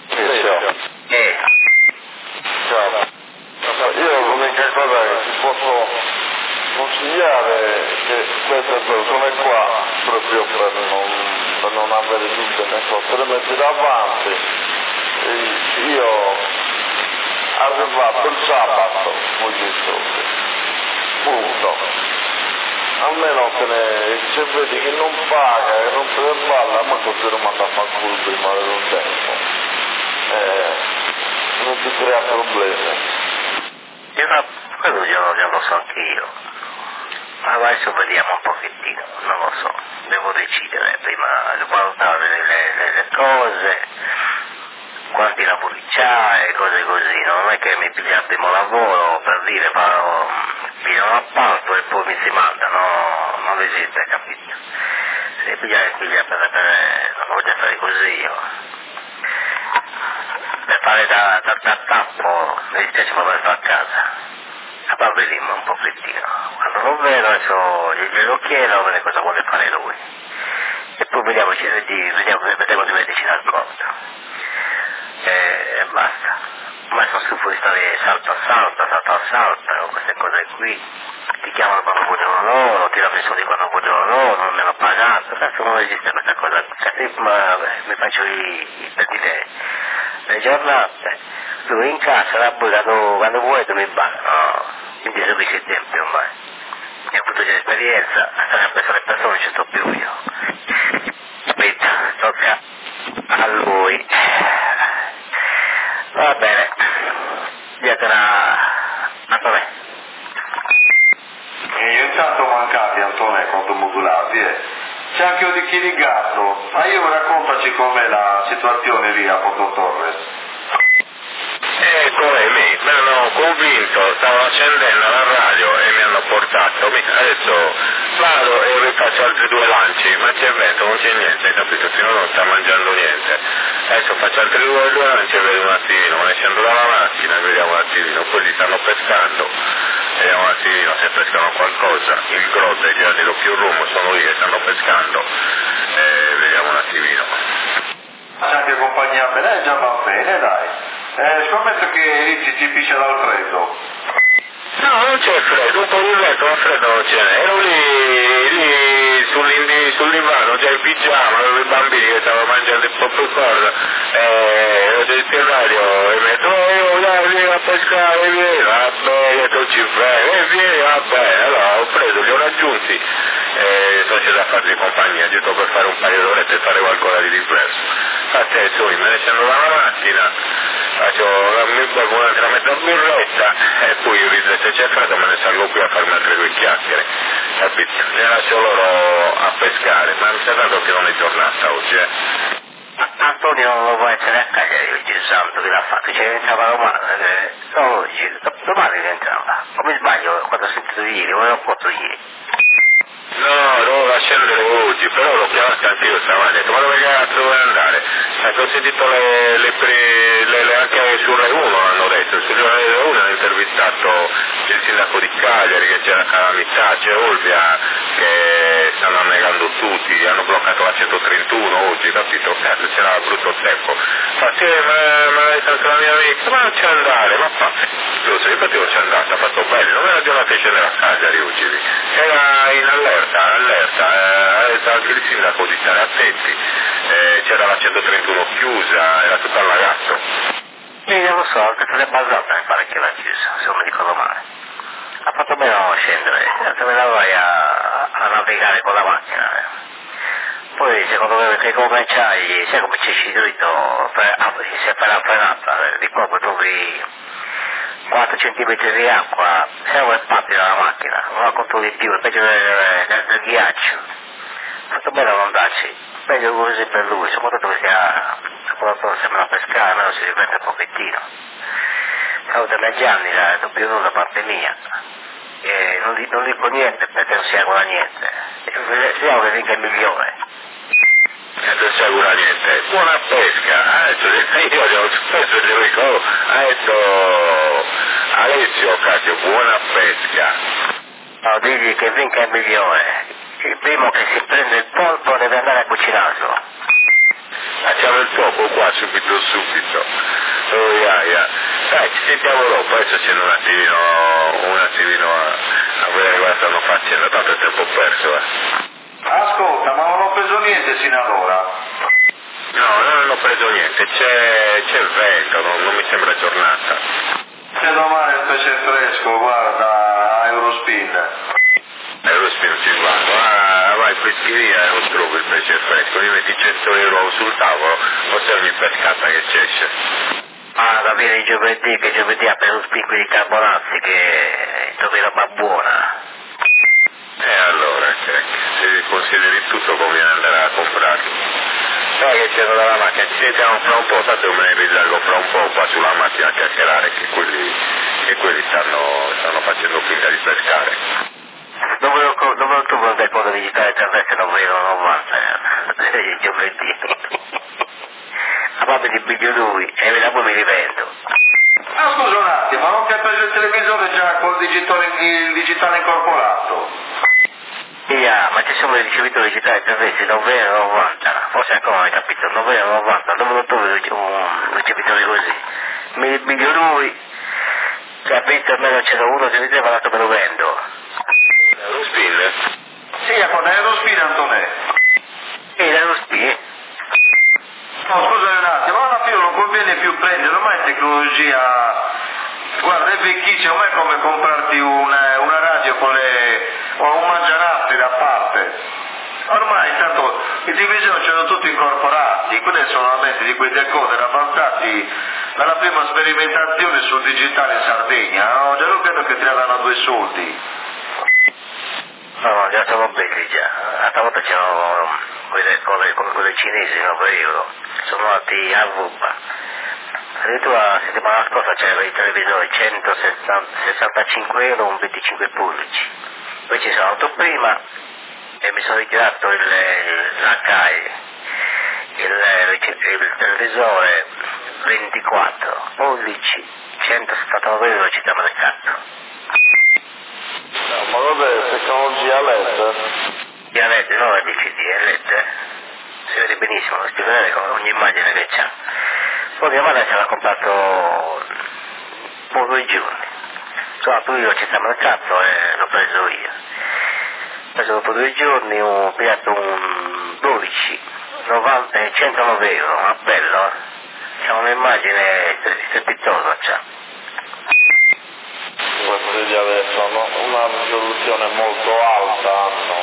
Io l'unica cosa che ti posso consigliare è che queste persone qua, proprio per non avere dubbi ne so, te le metti davanti, e io arrivato il sabato voglio i soldi, punto. Almeno se vedi che non paga, che non te ne parla, ma così lo manda a far culo prima del tempo. Non ti crea problemi. Quello già lo so anch'io, ma adesso vediamo un pochettino, non lo so, devo decidere prima di valutare le cose, quanti lavori c'ha e cose così, non è che mi piglia il primo lavoro per dire piglio un appalto e poi mi si manda, no, non esiste, capito? Se piglia non voglio fare così io. Per fare da tappo mi dispiace proprio per fare a casa. Ma vediamo un pochettino. Quando lo vedo adesso glielo chiedo, vedere cosa vuole fare lui. E poi vediamo di metterci d'accordo. E basta. Ma sono stufo di stare salto a salto, queste cose qui. Ti chiamano quando vogliono loro, ti danno i soldi quando vogliono loro, non me l'ho pagato. Adesso non esiste questa cosa. Mi faccio per dire le giornate. Lui in casa, la poi quando vuoi tu mi basta, no? Quindi sono questi tempi ormai. Mi ho avuto già esperienza, stare appresso le persone non ci sto più io. Capito? Tocca a lui. Va bene. Dietela a me. Io intanto mancati Antonio quanto modulati, C'è anche un di Chirigato, ma io raccontaci com'è la situazione lì a Porto Torres. Come mi hanno convinto, stavo accendendo la radio e mi hanno portato, adesso vado e rifaccio altri 2 lanci, ma c'è vento, non c'è niente, hai capito? Finora non sta mangiando niente. Adesso faccio altri 2 lanci e vedo un attimino, me ne scendo dalla macchina e vediamo un attimino, poi li stanno pescando, vediamo un attimino se pescano qualcosa, il grosso e i giorni do più rumbo sono lì che stanno pescando, vediamo un attimino. C'è anche compagnia bene, già va bene, dai. Scommetto che lì ci piscia dal freddo. No, non c'è freddo, un po' di vento, ma freddo non ce n'è. Ero lì sul divano, già in pigiama, avevo i bambini che stavano mangiando il popcorn, ho detto in radio e mi ha detto, vieni a pescare, vieni, vabbè, tu ci fai, vieni, vabbè, allora ho preso, li ho raggiunti, sono sceso a fargli compagnia, giusto per fare un paio d'orette e fare qualcosa di diverso. Infatti adesso me ne scendo dalla macchina, mi bevo un'altra mezza birretta e poi se c'è freddo me ne salgo qui a farmi altre 2 chiacchiere, capito? Ne lascio loro a pescare, ma mi sa dato che non è giornata oggi, Antonio non può essere a Cagliari oggi, il santo che l'ha fatto, cioè entrava domani, no oggi, domani rientrava, o mi sbaglio quando ho sentito ieri, o l'ho fatto ieri. No, dovevo scendere oggi, però l'ho chiamato anche io stamattina, ho detto, ma dove cazzo vuoi andare? Ho sentito anche su Rai 1 hanno detto, su Rai 1 hanno intervistato il sindaco di Cagliari, che c'è la calamità, c'è Olbia, che stanno annegando tutti, hanno bloccato la 131 oggi, capito? Cazzo, c'era brutto tempo. Ma sì, ma ha detto anche la mia amica, ma non c'è andare, ma fa, giusto, infatti non c'è andata, ha fatto bene, non era giornata di scendere a Cagliari oggi, era in allerta, ha detto anche il sindaco di stare attenti, c'era la 131 chiusa, era tutto allagato. Sì, non lo so, anche se l'è basato mi pare che l'ha chiusa, se non mi ricordo male. Ha fatto bene a non scendere, tanto me la vai a navigare con la macchina. Poi secondo me che cominciai, se cominci dritto, se fai la frenata, di qua poi trovi 4 centimetri di acqua, se non è parte della macchina, non la controlli più, è peggio del ghiaccio. Ha fatto bene a non andarci, meglio così per lui, soprattutto che quando sembra pescare, almeno si diverte un pochettino. Stavo da me anni, non più nulla da parte mia. E non dico niente perché non si augura niente. Speriamo che vinca il migliore. Non si augura niente. Buona pesca. Io spesso gli dico, ha detto Alessio Casio, buona pesca. No, digli che vinca il migliore. Il primo che si prende il polpo deve andare a cucinarlo. Facciamo il topo qua subito. Oh, yeah. Dai, ci sentiamo dopo, adesso scendo un attimino a vedere cosa stanno facendo, tanto è tempo perso. Ascolta, ma non ho preso niente sino ad ora. No, non ho preso niente, c'è il vento, non mi sembra giornata. Se domani il pesce fresco, guarda, Eurospin. Eurospin ci vado, vai in pescheria e non trovo il pesce fresco, io metti 100 euro sul tavolo, forse ogni pescata che c'esce. Ah, da bene giovedì, che giovedì ha preso spicchi di carbonazzi, che trovi roba buona. E allora, se consideri tutto conviene andare a comprarli. Sai che c'è dalla macchina, ci sentiamo fra un po', tanto me ne risalgo fra un po' qua sulla macchina a chiacchierare, che quelli stanno facendo finta di pescare. Dove lo trovo del conto digitale terrestre 9,90 giovedì? A parte di piglio lui e dopo mi rivendo. Ah, scusa un attimo, ma non ti ha preso il televisore già col il digitale incorporato? Ma ci sono i ricevitori digitali terrestri 9,90, forse ancora non hai capito, 9,90, dove lo trovi un ricevitore così? Mi piglio lui, capito, almeno c'era uno che mi diceva dato me lo vendo. Eurospin? Sì, con Eurospin, Antonè. L'Eurospin? No, scusami un attimo, alla fine non conviene più prendere, ormai è tecnologia, guarda, è vecchissima, ormai è come comprarti una radio o un mangianastri da parte. Ormai tanto i divisori ce l'hanno tutti incorporati, quelli sono solamente di quei decoder avanzati dalla prima sperimentazione sul digitale in Sardegna, no? Già non credo che ti danno 2 soldi. No, già sono belli già, l'altra volta c'erano quelle cose come quelle cinesi, no, per euro, sono andati a ruba. Addirittura la settimana scorsa c'erano i televisori 165 euro, un 25 pollici. Poi ci sono andato prima e mi sono ritirato l'HI, il televisore 24 pollici, 179 euro città mercato. Ma cos'è? Tecnologia LED? Di LED, non è LCD, è LED. Si vede benissimo, lo si vede con ogni immagine che c'ha. Poi mia madre ce l'ha comprato per 2 giorni. Sono andato io a città mercato e l'ho preso io. Ho preso dopo 2 giorni, ho pigliato un 12, 109 euro, ma bello, c'è un'immagine strepitosa c'ha. Questi di adesso hanno una risoluzione molto alta,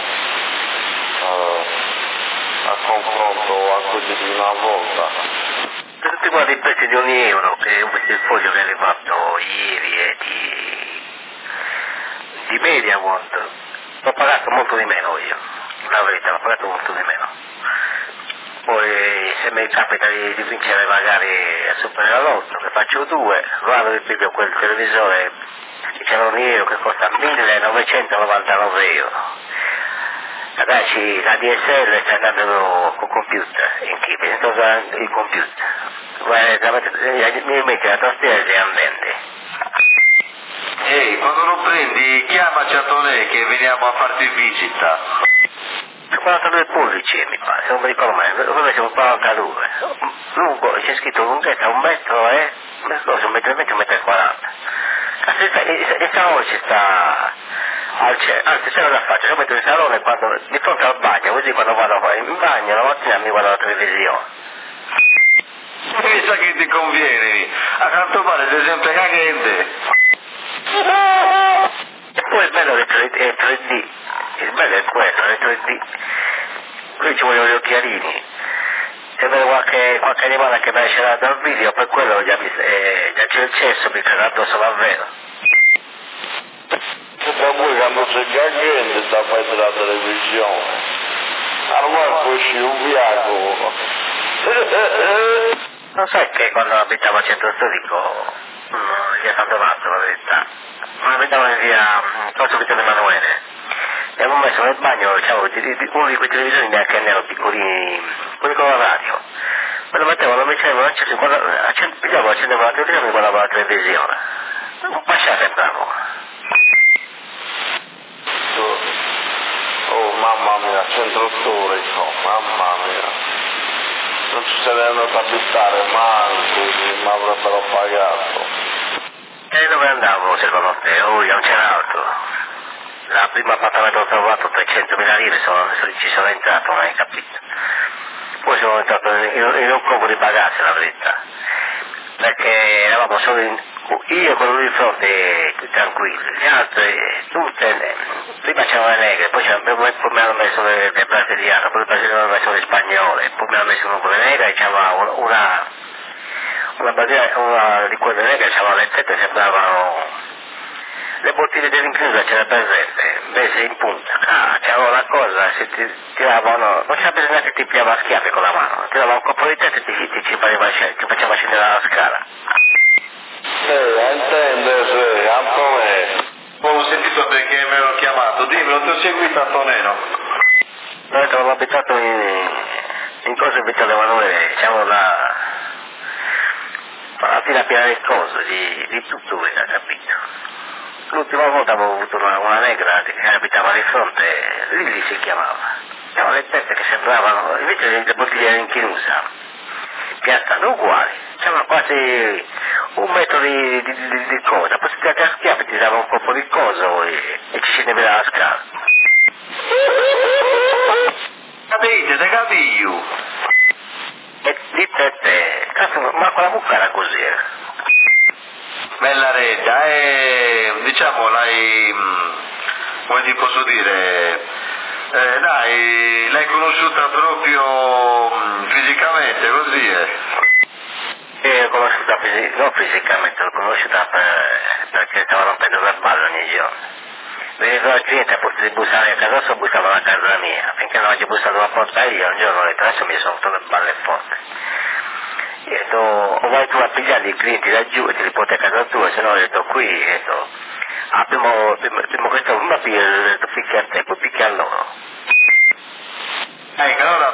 a confronto a quelli di una volta. Per tutti guardi i prezzi di ogni euro, che è il foglio che è arrivato ieri e di MediaWorld, l'ho pagato molto di meno io, la verità, l'ho pagato molto di meno. Poi se mi capita di vincere magari a Superenalotto, che faccio 2, vado e piglio quel televisore che c'era un euro che costa 1999 euro. Ragazzi, la DSL sta andando con computer, in chi senza usare il computer. Mi metti la tastiera e le andende. Ehi, quando lo prendi chiamaci a Tonè che veniamo a farti visita. 42 pollici mi pare, se non mi ricordo mai, dove siamo 42. Lungo, c'è scritto lunghezza 1 metro e 1 metro e 20, 1 metro e 40. Il salone ci sta anzi c'è una faccia, io metto il salone quando, di fronte al bagno, così quando vado in bagno la mattina mi guardo la televisione. Mi sa che ti conviene, a quanto pare sei sempre cagente. E poi il bello è 3D, il bello è quello, è 3D. Qui ci vogliono gli occhialini. Se vedo qualche animale che mi esce dal video, per quello già c'è il cesso, mi caga addosso davvero. E da voi quando c'è cagente da fare della televisione. Allora poi uscì un viaggio. Non sai che quando abitavo a Centro Storico, via San Donato, la verità, non abitavo in via Corso Vittorio Emanuele, e avevo messo nel bagno, c'avevo uno di quei televisori neanche nero, piccolini, quelli con la radio. Me lo mettevo, lo mettevo, accendevo la televisione e mi guardavo la televisione. Un pascià sembravo. Oh mamma mia, Centro Storico, mamma mia. Non ci sarei andato a abitare manco, mi avrebbero pagato. E dove andavo secondo te? Oh, non c'era altro. La prima appartamento ho trovato 300.000 lire, ci sono entrato, non hai capito? Poi sono entrato in un covo di bagagli, la verità. Perché eravamo solo io e quello di fronte tranquilli, gli altri tutte, prima c'erano le negre, poi mi hanno messo le brasiliane, poi le brasiliane mi hanno messo le spagnole, poi mi hanno messo un po' le negre e c'era una di quelle negre, c'era le tette, sembravano le bottiglie dell'inclusa, c'era presente, messe in punta, c'era una cosa, se ti tiravano, non c'era bisogno che ti pigliava a schiaffi con la mano, tirava un colpo di testa e ti faceva scendere la scala. Intende, sì, Antonello. Ho sentito perché me l'ho chiamato, dimmi, non ti ho seguito Antonello? Noi avevamo abitato in Corso Vittorio Emanuele, diciamo la fila piena di cose, di tutto, hai capito? L'ultima volta avevo avuto una negra che abitava di fronte, Lili si chiamava. C'erano le teste che sembravano, invece le bottiglie in chiusa, piazzate uguali, c'erano quasi un metro di cosa, poi si tirava a schiaffi, ti dava un colpo di coso e ci scendeva la scala. Capite, te capiglio? E di te, cazzo, ma quella mucca era così, Bella retta, diciamo l'hai, come ti posso dire, dai, l'hai conosciuta proprio fisicamente, così l'ho conosciuta non fisicamente, l'ho conosciuta perché stavo rompendo le balle ogni giorno. Veniva il cliente a posto di bussare a casa sua, bussava a casa mia, finché non ho bussato la porta io, un giorno le adesso mi sono rotto le balle forte. Io ho detto, o vai tu a pigliare i clienti da giù e ti li porti a casa tua, se no ho detto qui, ho detto, prima questo non picchia a te, poi picchia a loro. Ecco, allora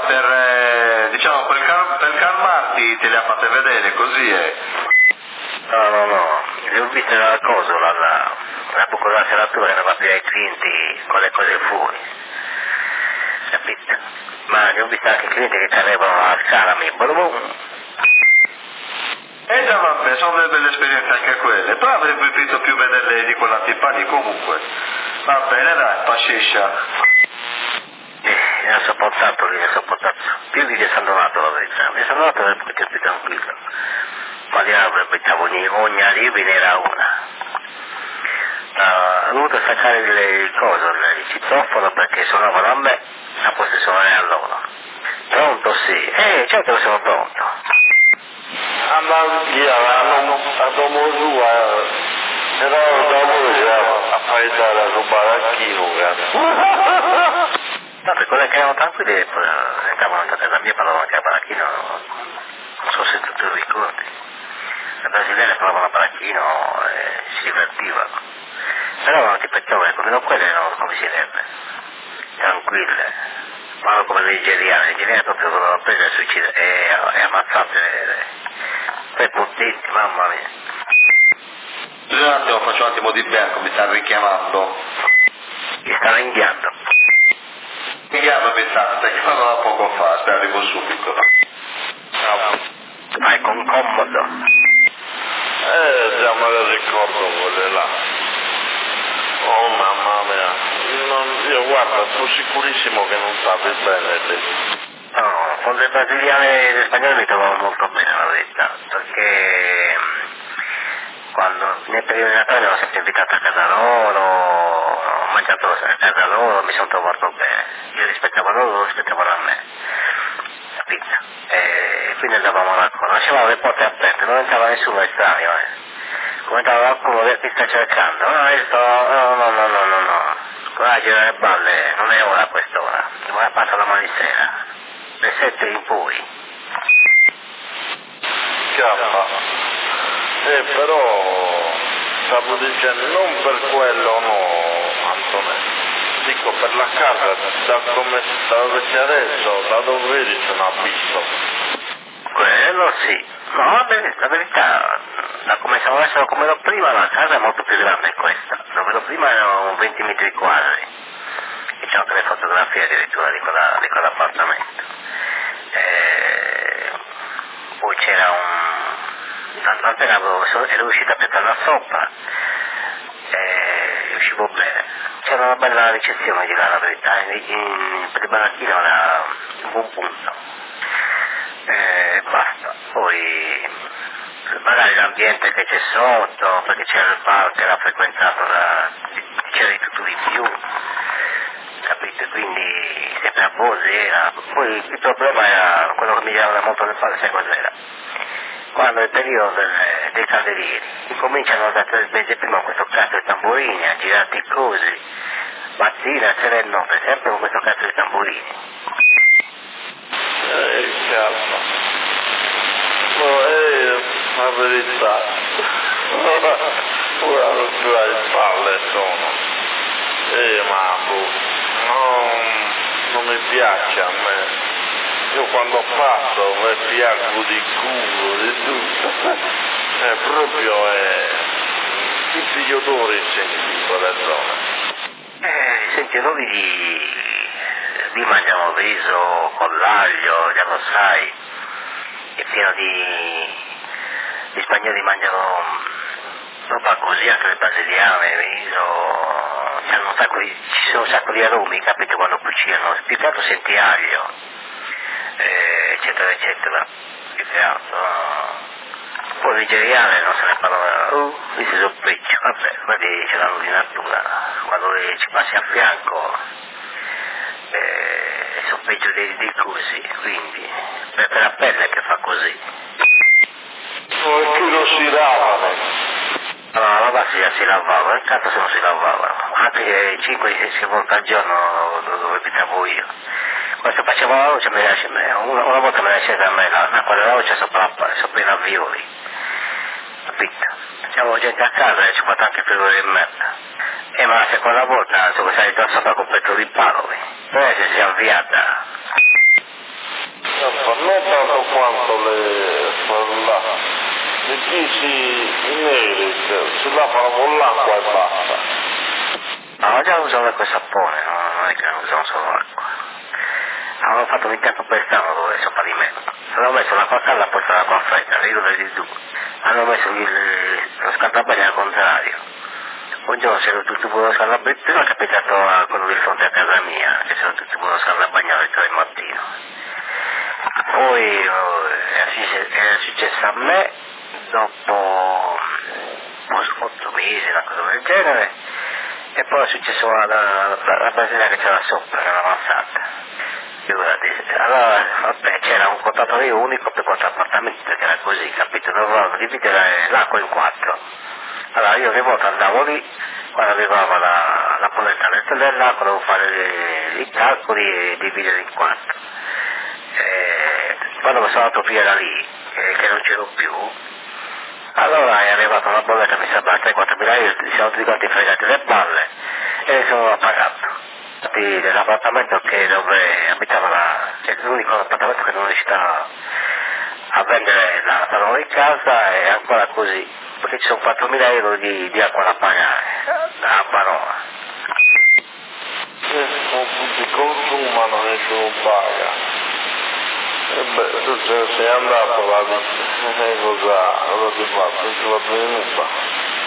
per calmarti te le ha fatte vedere, così è. No, li ho visto nella cosa, la buco della serratura che andava a pigliare i clienti con le cose fuori, capito? Ma li ho visto anche i clienti che avevano la scala, Già vabbè, sono delle belle esperienze anche quelle, però avrei preferito più vederle di quella antipati comunque. Va bene dai, pasciscia. Ne ho sopportato, più di San Donato la verità, di San Donato è perché più tranquillo, ma di là abitavo ogni arrivo ne era una. Ho dovuto staccare il citofono perché suonavano a me, a posto di suonare a loro. Pronto sì, certo che sono pronto. Andavo via, a domo sua, però dopo a fare sul baracchino, cazzo. No, per quelle che erano tranquilli, entravano a casa mia, parlavano anche a baracchino, non so se tu ti ricordi. Le brasiliane parlavano a baracchino e si divertivano. Però erano tipo come quelle erano come si deve, tranquille. Ma come le nigeriane proprio l'hanno presa e ammazzate per puntini, mamma mia. Scusa un attimo, faccio un attimo di bianco, mi sta richiamando. Mi sta ringhiando. Ringhiando mi sta chiamando da poco fa, aspetta, arrivo subito. Vai con comodo. Già me lo ricordo quelle là. Oh mamma mia, io guarda, sono sicurissimo che non sapi bene lì. No, con le brasiliane e le spagnole mi trovavo molto bene, la verità. basta, perché quando nel periodo di Natale ero sempre invitato a casa loro, ho mangiato a casa loro, mi sono trovato bene, io rispettavano loro rispettavano a me, capito? E quindi andavamo d'accordo, lasciavamo le porte aperte, non entrava nessuno estraneo, come entrava qualcuno che ti sta cercando, no, qua girare le balle, non è ora a quest'ora, ora passa domani sera, le 7 in poi. Però stavo dicendo, non per quello no, Antonello, dico per la casa, da come stavete adesso, da dove vedi c'è un abisso. Quello sì, no, la verità, da come stavo adesso come ero prima, la casa è molto più grande di questa, dove ero prima erano 20 metri quadri, e c'è anche le fotografie addirittura di quell'appartamento. Poi c'era l'altra ero riuscito a piantarla sopra, riuscivo bene. C'era una bella ricezione di là, la verità, per il barattino era un buon punto. Basta. Poi magari l'ambiente che c'è sotto, perché c'era il bar che era frequentato c'era di tutto di più, capite? Quindi sempre a Bosi era. Poi il problema era quello che mi dava molto del padre, sai cos'era? Quando è il periodo dei candelieri, incominciano da 3 mesi prima con questo cazzo di tamburini, a girarti così, mattina, sera e notte, sempre con questo cazzo di tamburini. Calma. No, la verità. Ora non più alle spalle sono. Ma non mi piace a me. Io quando passo mi piango di culo, di tutto, proprio tutti gli odori senti quella zona. Senti, noi lì mangiamo il riso con l'aglio, già lo sai, è pieno di spagnoli mangiano roba così, anche le brasiliane, il riso, ci sono un sacco di aromi, capito, quando cucinano, più che altro senti aglio. Eccetera eccetera, più che altro. Poi nigeriane non se ne parla, lì si soppiccia, vabbè, vedi c'è la natura, quando ci passi a fianco soppeggio dei cosi, quindi per la pelle che fa così. E qui non si lavano. Allora la base si lavava, intanto se non si lavava, anche 5-6 volte al giorno dove abitavo io. Quando facevo la luce una volta me la accesa a me l'acqua della luce sopra i ravioli, capito? C'avevo gente a casa e ci ho fatto anche frigorifero di merda. Ma la seconda volta sono salito sopra con petto di palo, poi si è avviata. Non tanto quanto le tisi neri, si lavano con l'acqua e basta. No, già usavo l'acqua e sapone, non è che non usavo solo l'acqua. Avevo fatto un impianto quest'anno dove sopra di me. Avevo messo l'acqua calda e poi l'acqua fredda, le rive di due. Hanno messo lo scaldabagno al contrario. Un giorno c'era tutto il tubo scaldabagno, prima è capitato a quello di fronte a casa mia, che c'era tutto il tubo scaldabagno alle 3 del mattino. Poi è successo a me dopo 8 mesi, una cosa del genere, e poi è successo la brasiliana che c'era sopra, che era avanzata. Allora, vabbè, c'era un contatore unico per 4 appartamenti, perché era così, capito? Dovevamo dividere l'acqua in 4. Allora io ogni volta andavo lì, quando arrivava la bolletta dell'acqua, dovevo fare i calcoli e dividere in 4. Quando mi sono andato via da lì, che non c'ero più, allora è arrivata una bolletta, mi sembra 3-4 mila euro, siamo tutti quanti fregati le balle e sono pagato. Dell'appartamento dove abitava è l'unico appartamento che non riusciva a vendere la padrona di casa, è ancora così, perché ci sono 4.000 euro di acqua da pagare, la padrona. Tutti consumano, nessuno paga. Tu sei andato là, cosa ti fa? Non ci va bene nulla.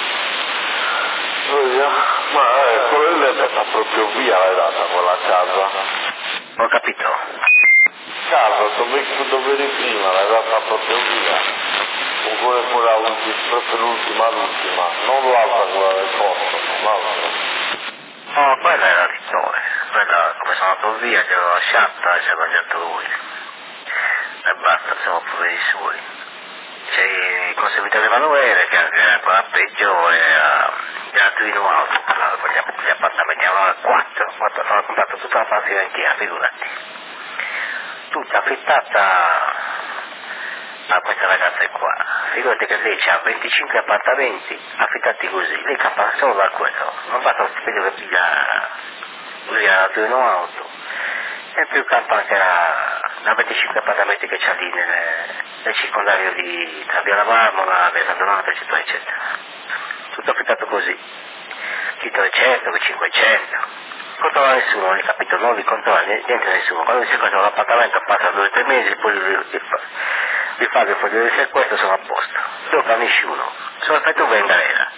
Ma quello è andata proprio via, l'hai data quella casa. Ho capito. Casa dove eri prima, l'hai data proprio via. proprio l'ultima, non l'altra quella del posto, l'altra. No, quella era Vittore, quella come sono andato via, che l'ho lasciata e si è mangiato lui. E basta, siamo pure i suoi. C'è il conseguito di Emanuele che era ancora peggio, era Duino Auto, con gli appartamenti, erano 4, hanno comprato tutta la parte intera, figurati. Tutta affittata a questa ragazza qua. Figurati che lei ha 25 appartamenti affittati così, lei campa solo da quello, non basta lo stipendio che piglia lui a Duino Auto, e più campa anche da 25 appartamenti che c'ha lì nel circondario di Via la Marmora, via San Donato, eccetera, eccetera. Tutto affittato così, chi 300, chi 500. Controlla nessuno, non li capito, non li controlla niente nessuno. Quando si compra l'appartamento passa 2 o 3 mesi, poi li fa il foglio di sequestro, sono a posto. Dopo nessuno, sono effetto in galera.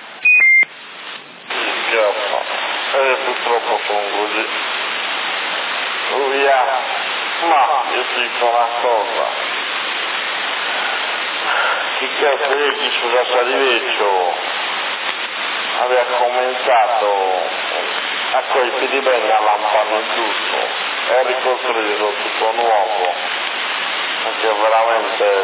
Purtroppo sono così. Via, ma io ti dico una cosa. Chi cazzo è chi sulla Sariveccio aveva cominciato a quei piedi bene a lampare tutto e a ricostruirlo tutto nuovo, perché veramente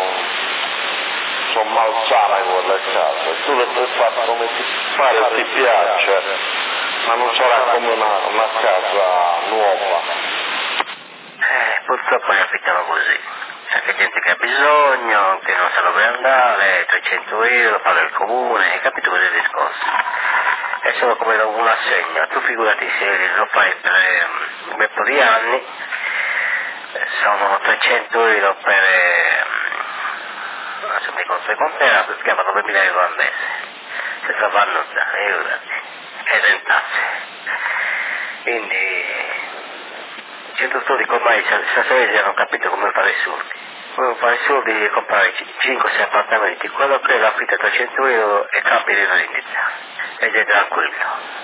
sono malsane quelle case, tu le puoi fare come ti piace, ma non sarà come una casa nuova. Purtroppo li affittano così. C'è gente che ha bisogno, che non sa dove andare, 300 euro, paga il comune, hai capito cos'è il discorso? È solo come un assegno, tu figurati se lo fai per un bel po' di anni, sono 300 euro per, adesso mi conto di contare, chiamano 2.000 euro al mese, senza vanno e rentasse. Quindi, certo storico ormai stasera hanno capito come fare i soldi. Come fare i soldi di comprare 5-6 appartamenti, quello che l'affitta 300 euro e cambi di vendita. Ed è tranquillo.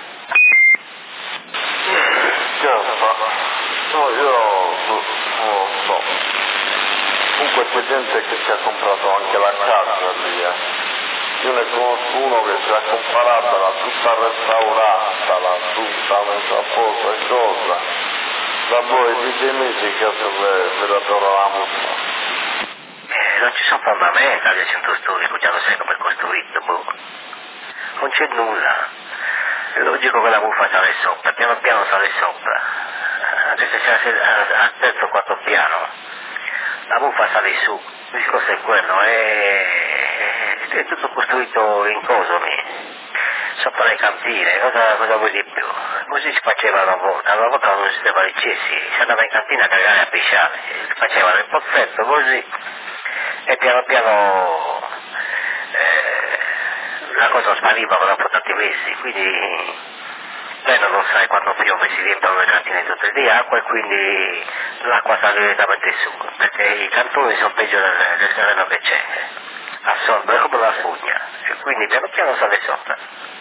No, io non lo so. Comunque c'è gente che si è comprato anche la casa lì, Io ne conosco uno che si è comparata tutta restaurata, tutta messa a posto e cosa. Da voi di 6 mesi che se la trovavamo. Non ci sono fondamenta del centro storico, già lo sai come è costruito, boh. Non c'è nulla. È logico che la muffa sale sopra, piano piano sale sopra. Anche se sei al terzo o quarto piano, la muffa sale su. Il discorso è quello, è tutto costruito in cosomi. Sopra le cantine, cosa vuoi di più? Così si faceva una volta non esisteva i cessi, si andava in cantina a cagare a pisciare, si faceva il pozzetto così e piano piano la cosa spariva dopo tanti mesi, quindi bene, non sai quando piove si riempiono le cantine tutte di acqua e quindi l'acqua sale direttamente su, perché i cantoni sono peggio del terreno che c'è, assorbe come la spugna e quindi piano piano sale sopra.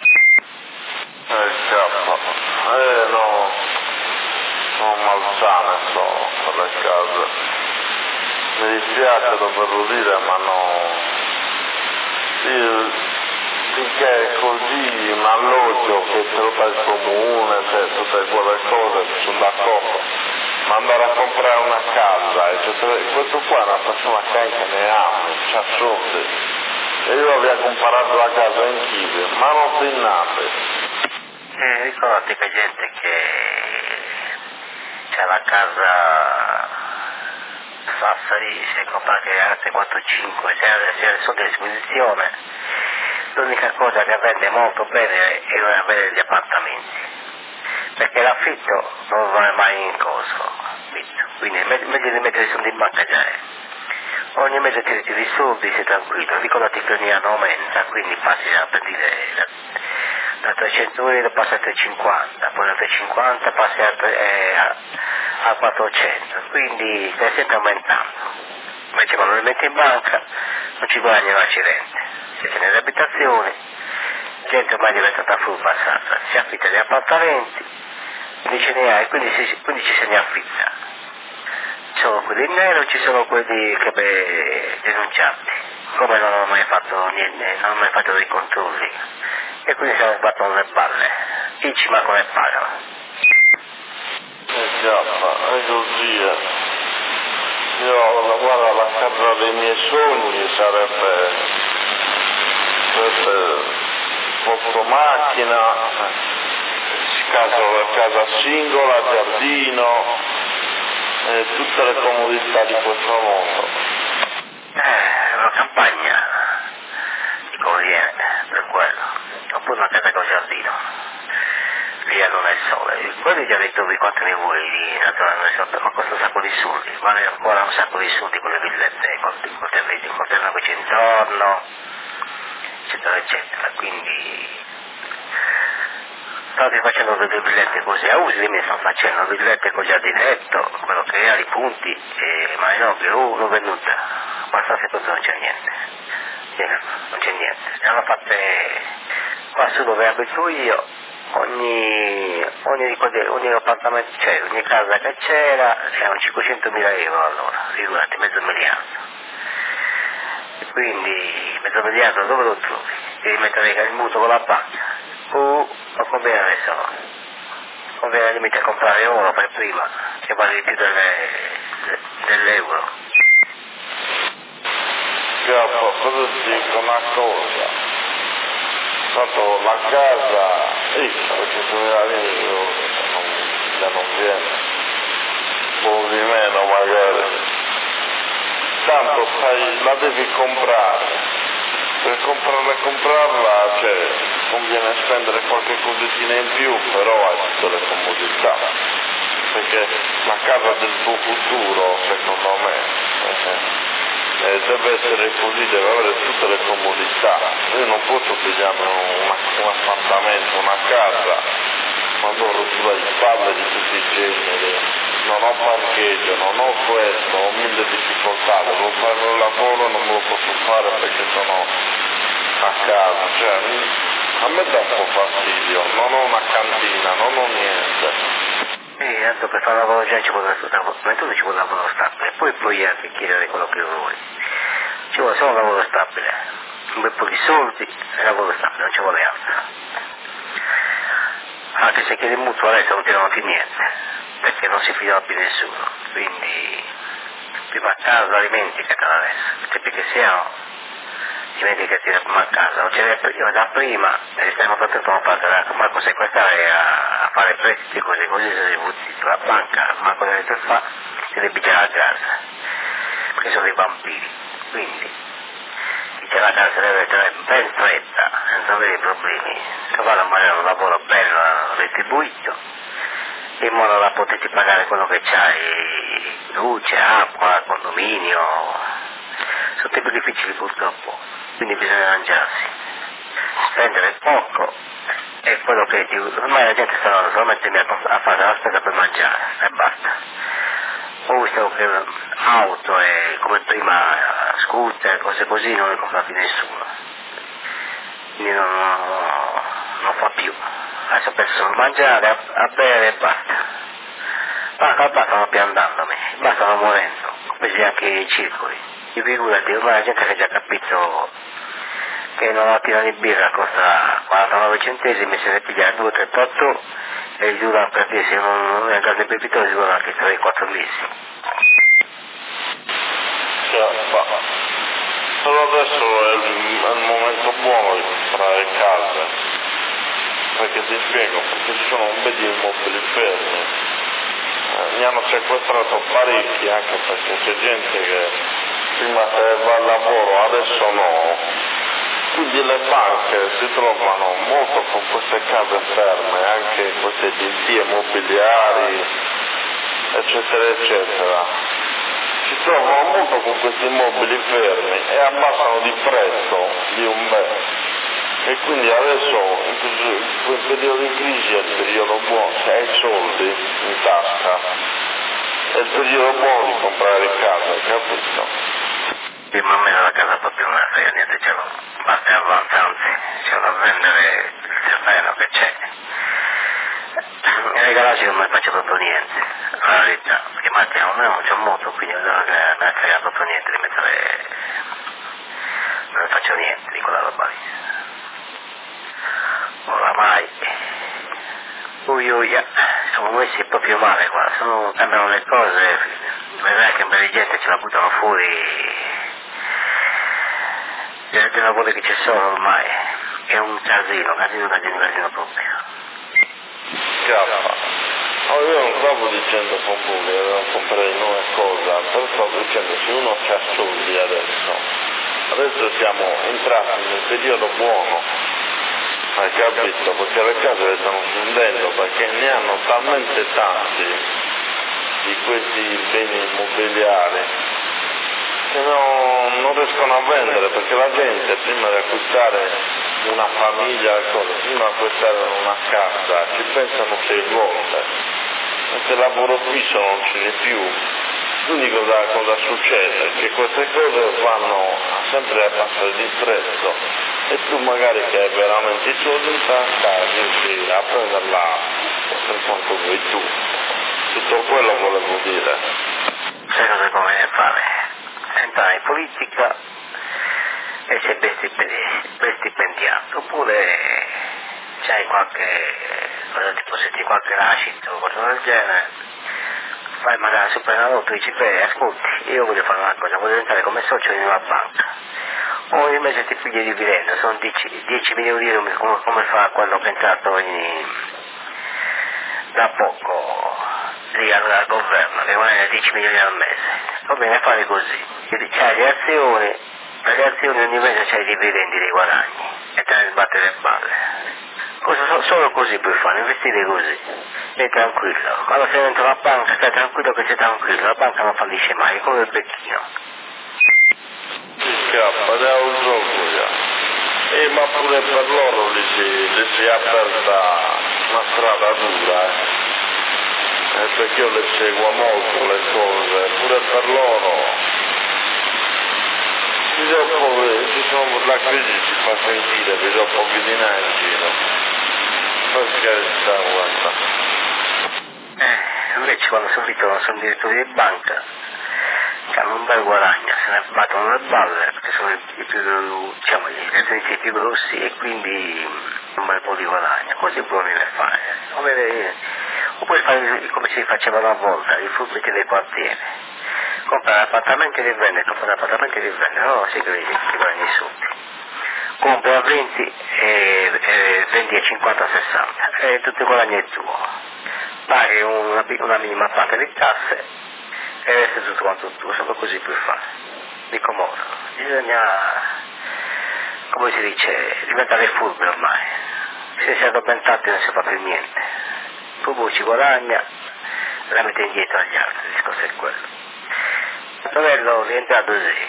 No, sono malsane quelle case. Mi dispiace doverlo dire, ma no. Finché è così un alloggio che te lo fa il comune, tutte quelle cose, sono d'accordo. Ma andare a comprare una casa, questo qua è una persona che anche ne ha, c'ha soldi. E io avevo comprato la casa in Chile, ma non si nate. Ricordati che gente che c'ha la casa Sassari, si è comprata anche 4-5, se ha soldi a disposizione, l'unica cosa che vende molto bene è avere gli appartamenti, perché l'affitto non va mai in costo, quindi meglio di mettere i soldi in banca già è. Ogni mese ti ritiri i soldi, sei tranquillo, ricordati che ogni anno aumenta, quindi passi a prendere da 300 euro passa a 350, poi da 350 passi a 400, quindi stai sempre aumentando. Invece quando li metti in banca non ci guadagni un accidente. Se c'è nelle abitazioni, gente ormai è diventata furba, si affitta gli appartamenti, quindi ce ne hai, quindi ci se ne affitta. Ci sono quelli in nero, ci sono quelli che denunciati. siccome non ho mai fatto niente, non ho mai fatto dei controlli, e quindi siamo sbattuto le balle, chi ci manca le pagano. È così, Io guarda, la casa dei miei sogni sarebbe posto macchina, casa singola, giardino, tutte le comodità di questo mondo. La campagna ti conviene per quello, oppure una casa con giardino, via non è sole. Poi già detto quanto ne vuoi lì, naturalmente, ma costa un sacco di soldi, vale ancora un sacco di soldi con le villette, col terreno che c'è intorno, eccetera eccetera, quindi state facendo delle villette così a usi, mi stanno facendo villette con giardinetto, quello che ha i punti, ma no, che l'ho venuta, basta se non c'è niente, non c'è niente, ne hanno fatte qua su dove abito io, ogni appartamento, cioè ogni casa che c'era, erano 500.000 euro allora, figurati, mezzo miliardo. E quindi mezzo miliardo dove lo trovi? Devi mettere il mutuo con la banca. O conviene adesso? Conviene al limite a comprare oro per prima, che vale di più dell'euro. Capo, cosa ti dico una cosa? Tanto la casa, perché tu mi la dico, non viene, un di meno magari. Tanto la devi comprare. Per comprarla, cioè, conviene spendere qualche cosettina in più, però hai tutte le comodità. Perché la casa del tuo futuro, secondo me, deve essere così, deve avere tutte le comodità. Io non posso pigliarmi un appartamento, una casa, quando ho sulle spalle di tutti i generi. Non ho parcheggio, non ho questo, ho mille difficoltà, devo fare il lavoro e non me lo posso fare perché sono a casa, cioè a me dà un po' fastidio, non ho una cantina, non ho niente. Tanto per fare lavoro già ci vuole un lavoro stabile, poi puoi anche chiedere quello che vuoi. Ci vuole solo un lavoro stabile, un bel po' di soldi e lavoro stabile, non ci vuole altro. Anche se chiedi mutuo adesso non ti danno più niente, perché non si fida più nessuno, quindi prima casa dimenticati adesso, perché siamo dimenticati a casa, non c'è da prima e stiamo facendo parte Marco sequestrare a fare prestiti così se butti la banca, ma cosa deve fare? Si deve pigliare la casa, perché sono dei vampiri, quindi chi c'è la casa deve tenere ben stretta, senza avere problemi, se va a fare un lavoro bello, retribuito, in modo da poterti pagare quello che c'hai, luce, acqua, condominio, sono tempi difficili purtroppo, quindi bisogna mangiarsi, spendere poco e quello che ormai la gente sta solamente a fare la spesa per mangiare e basta. Ho visto che auto e come prima scooter, cose così non le compra più nessuno, quindi non fa più. Adesso penso solo mangiare, a bere e basta. Ma stanno piantandomi, stanno morendo, compresi anche i circoli. Ti figurati, ormai la gente ha già capito che una mattina di birra costa 49 centesimi, se ne piglia 2,38 e dura perché se non è grande bevitore dura anche 3-4 mesi. Però adesso è il momento buono di comprare case, perché ti spiego, perché ci sono un bel di immobili fermi. Mi hanno sequestrato parecchi, anche perché c'è gente che prima va al lavoro, adesso no. Quindi le banche si trovano molto con queste case ferme, anche queste agenzie immobiliari, eccetera eccetera. Si trovano molto con questi immobili fermi e abbassano di prezzo di un bel. E quindi adesso in quel periodo di crisi è il periodo buono, se hai soldi in tasca, è il periodo buono di comprare casa, capito? Sì, ma a me la casa proprio non frega niente, ce l'ho, basta avanza, anzi, c'è da vendere il terreno che c'è. E nei garaggi non mi faccio proprio niente, la verità, perché Matteo non c'è molto, quindi non mi ha fregato proprio niente di mettere faccio niente di quella roba lì. Oramai siamo messi proprio male qua, cambiano le cose, vedrai che un bel di gente ce la buttano fuori dei lavori che ci sono ormai, è un casino proprio. Io non stavo dicendo con voi che non comprare nuove cose, però stavo dicendo se uno ha soldi adesso siamo entrati nel periodo buono, hai capito? Perché le case le stanno vendendo, perché ne hanno talmente tanti di questi beni immobiliari che non riescono a vendere, perché la gente prima di acquistare una famiglia, prima di acquistare una casa ci pensano 6 volte. Se il lavoro fisso non ce n'è più, quindi cosa succede? Che queste cose vanno sempre a passare di prezzo e tu magari che hai veramente i soldi in tasca riesci a prenderla per quanto vuoi tu. Tutto quello volevo dire. Sai cosa conviene fare? Entrare in politica e sei ben stipendiato, oppure c'hai tipo senti qualche lascito o qualcosa del genere, fai magari super notto, dici ascolti, io voglio fare una cosa, voglio entrare come socio in una banca, ogni mese ti pigli dividendo, sono 10 milioni di euro come fa quello che è entrato da poco lì al governo, che guadagna 10 milioni al mese, va bene fare così, c'hai le azioni ogni mese c'hai i dividendi dei guadagni e te ne sbatte le balle. Solo così puoi fare, investire così, stai tranquillo. Quando sei dentro la banca stai tranquillo che sei tranquillo, la banca non fallisce mai, come il becchino. Si scappa, da un gioco già. Ma pure per loro gli si è aperta una strada dura, perché io le seguo molto le cose, pure per loro. La crisi si fa sentire, vedo un po' di in giro. Perché sta guarda. Invece quando sono direttori di banca, che hanno un bel guadagno, se ne battono le balle, perché sono gli azionisti più grossi e quindi un bel po' di guadagno. Così puoi fare. Oppure fare come si faceva una volta, i furbi dei quartieri. Comprare appartamenti e rivendere, no, si guadagni i soldi. Compri a 20 e vendi a 50-60 e tutto il guadagno è tuo. Paghi una minima parte di tasse e resta tutto quanto tuo, solo così puoi fare. Di comodo. Bisogna, come si dice, diventare furbi ormai. Se si è addormentati non si fa più niente. Il furbo ci guadagna e la mette indietro agli altri, il discorso è quello. Antonello, rientrato così.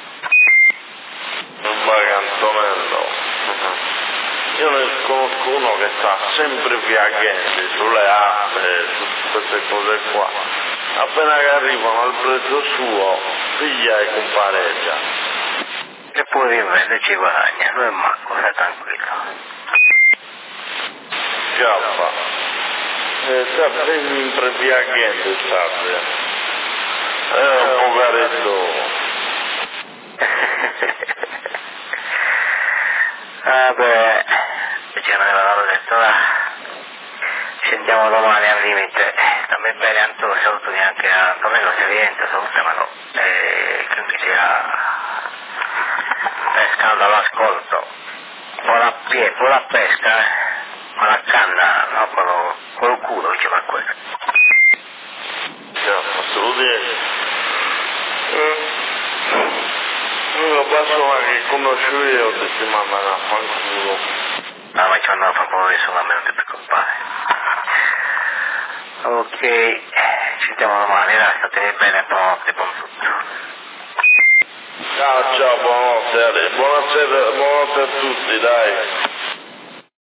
Non paga Antonello. Io ne conosco uno che sta sempre viaggiando sulle app, su queste cose qua. Appena che arrivano al prezzo suo, piglia e compareggia. E poi rivende ci guadagna, non è manco, stai tranquillo. Scappa. Sta sempre viaggiando, state. Un po' caretto. Vabbè, ce ne avevano detto, ci sentiamo domani al limite. Stammi bene Antonio, saluto neanche a Antonello se rientra, salutamelo. Quindi sia pescando all'ascolto. Buona pesca, con la canna, no? Con il culo, diceva quello. Saluti. Lo passo che conosco io che ti mandano a fanculo. No, ma ci vanno a fanculo nessuno, a me non ti preoccupare. Ok, ci sentiamo domani, dai, state bene, buonanotte, buon tutto. Ciao, buonanotte, buonanotte a tutti, dai.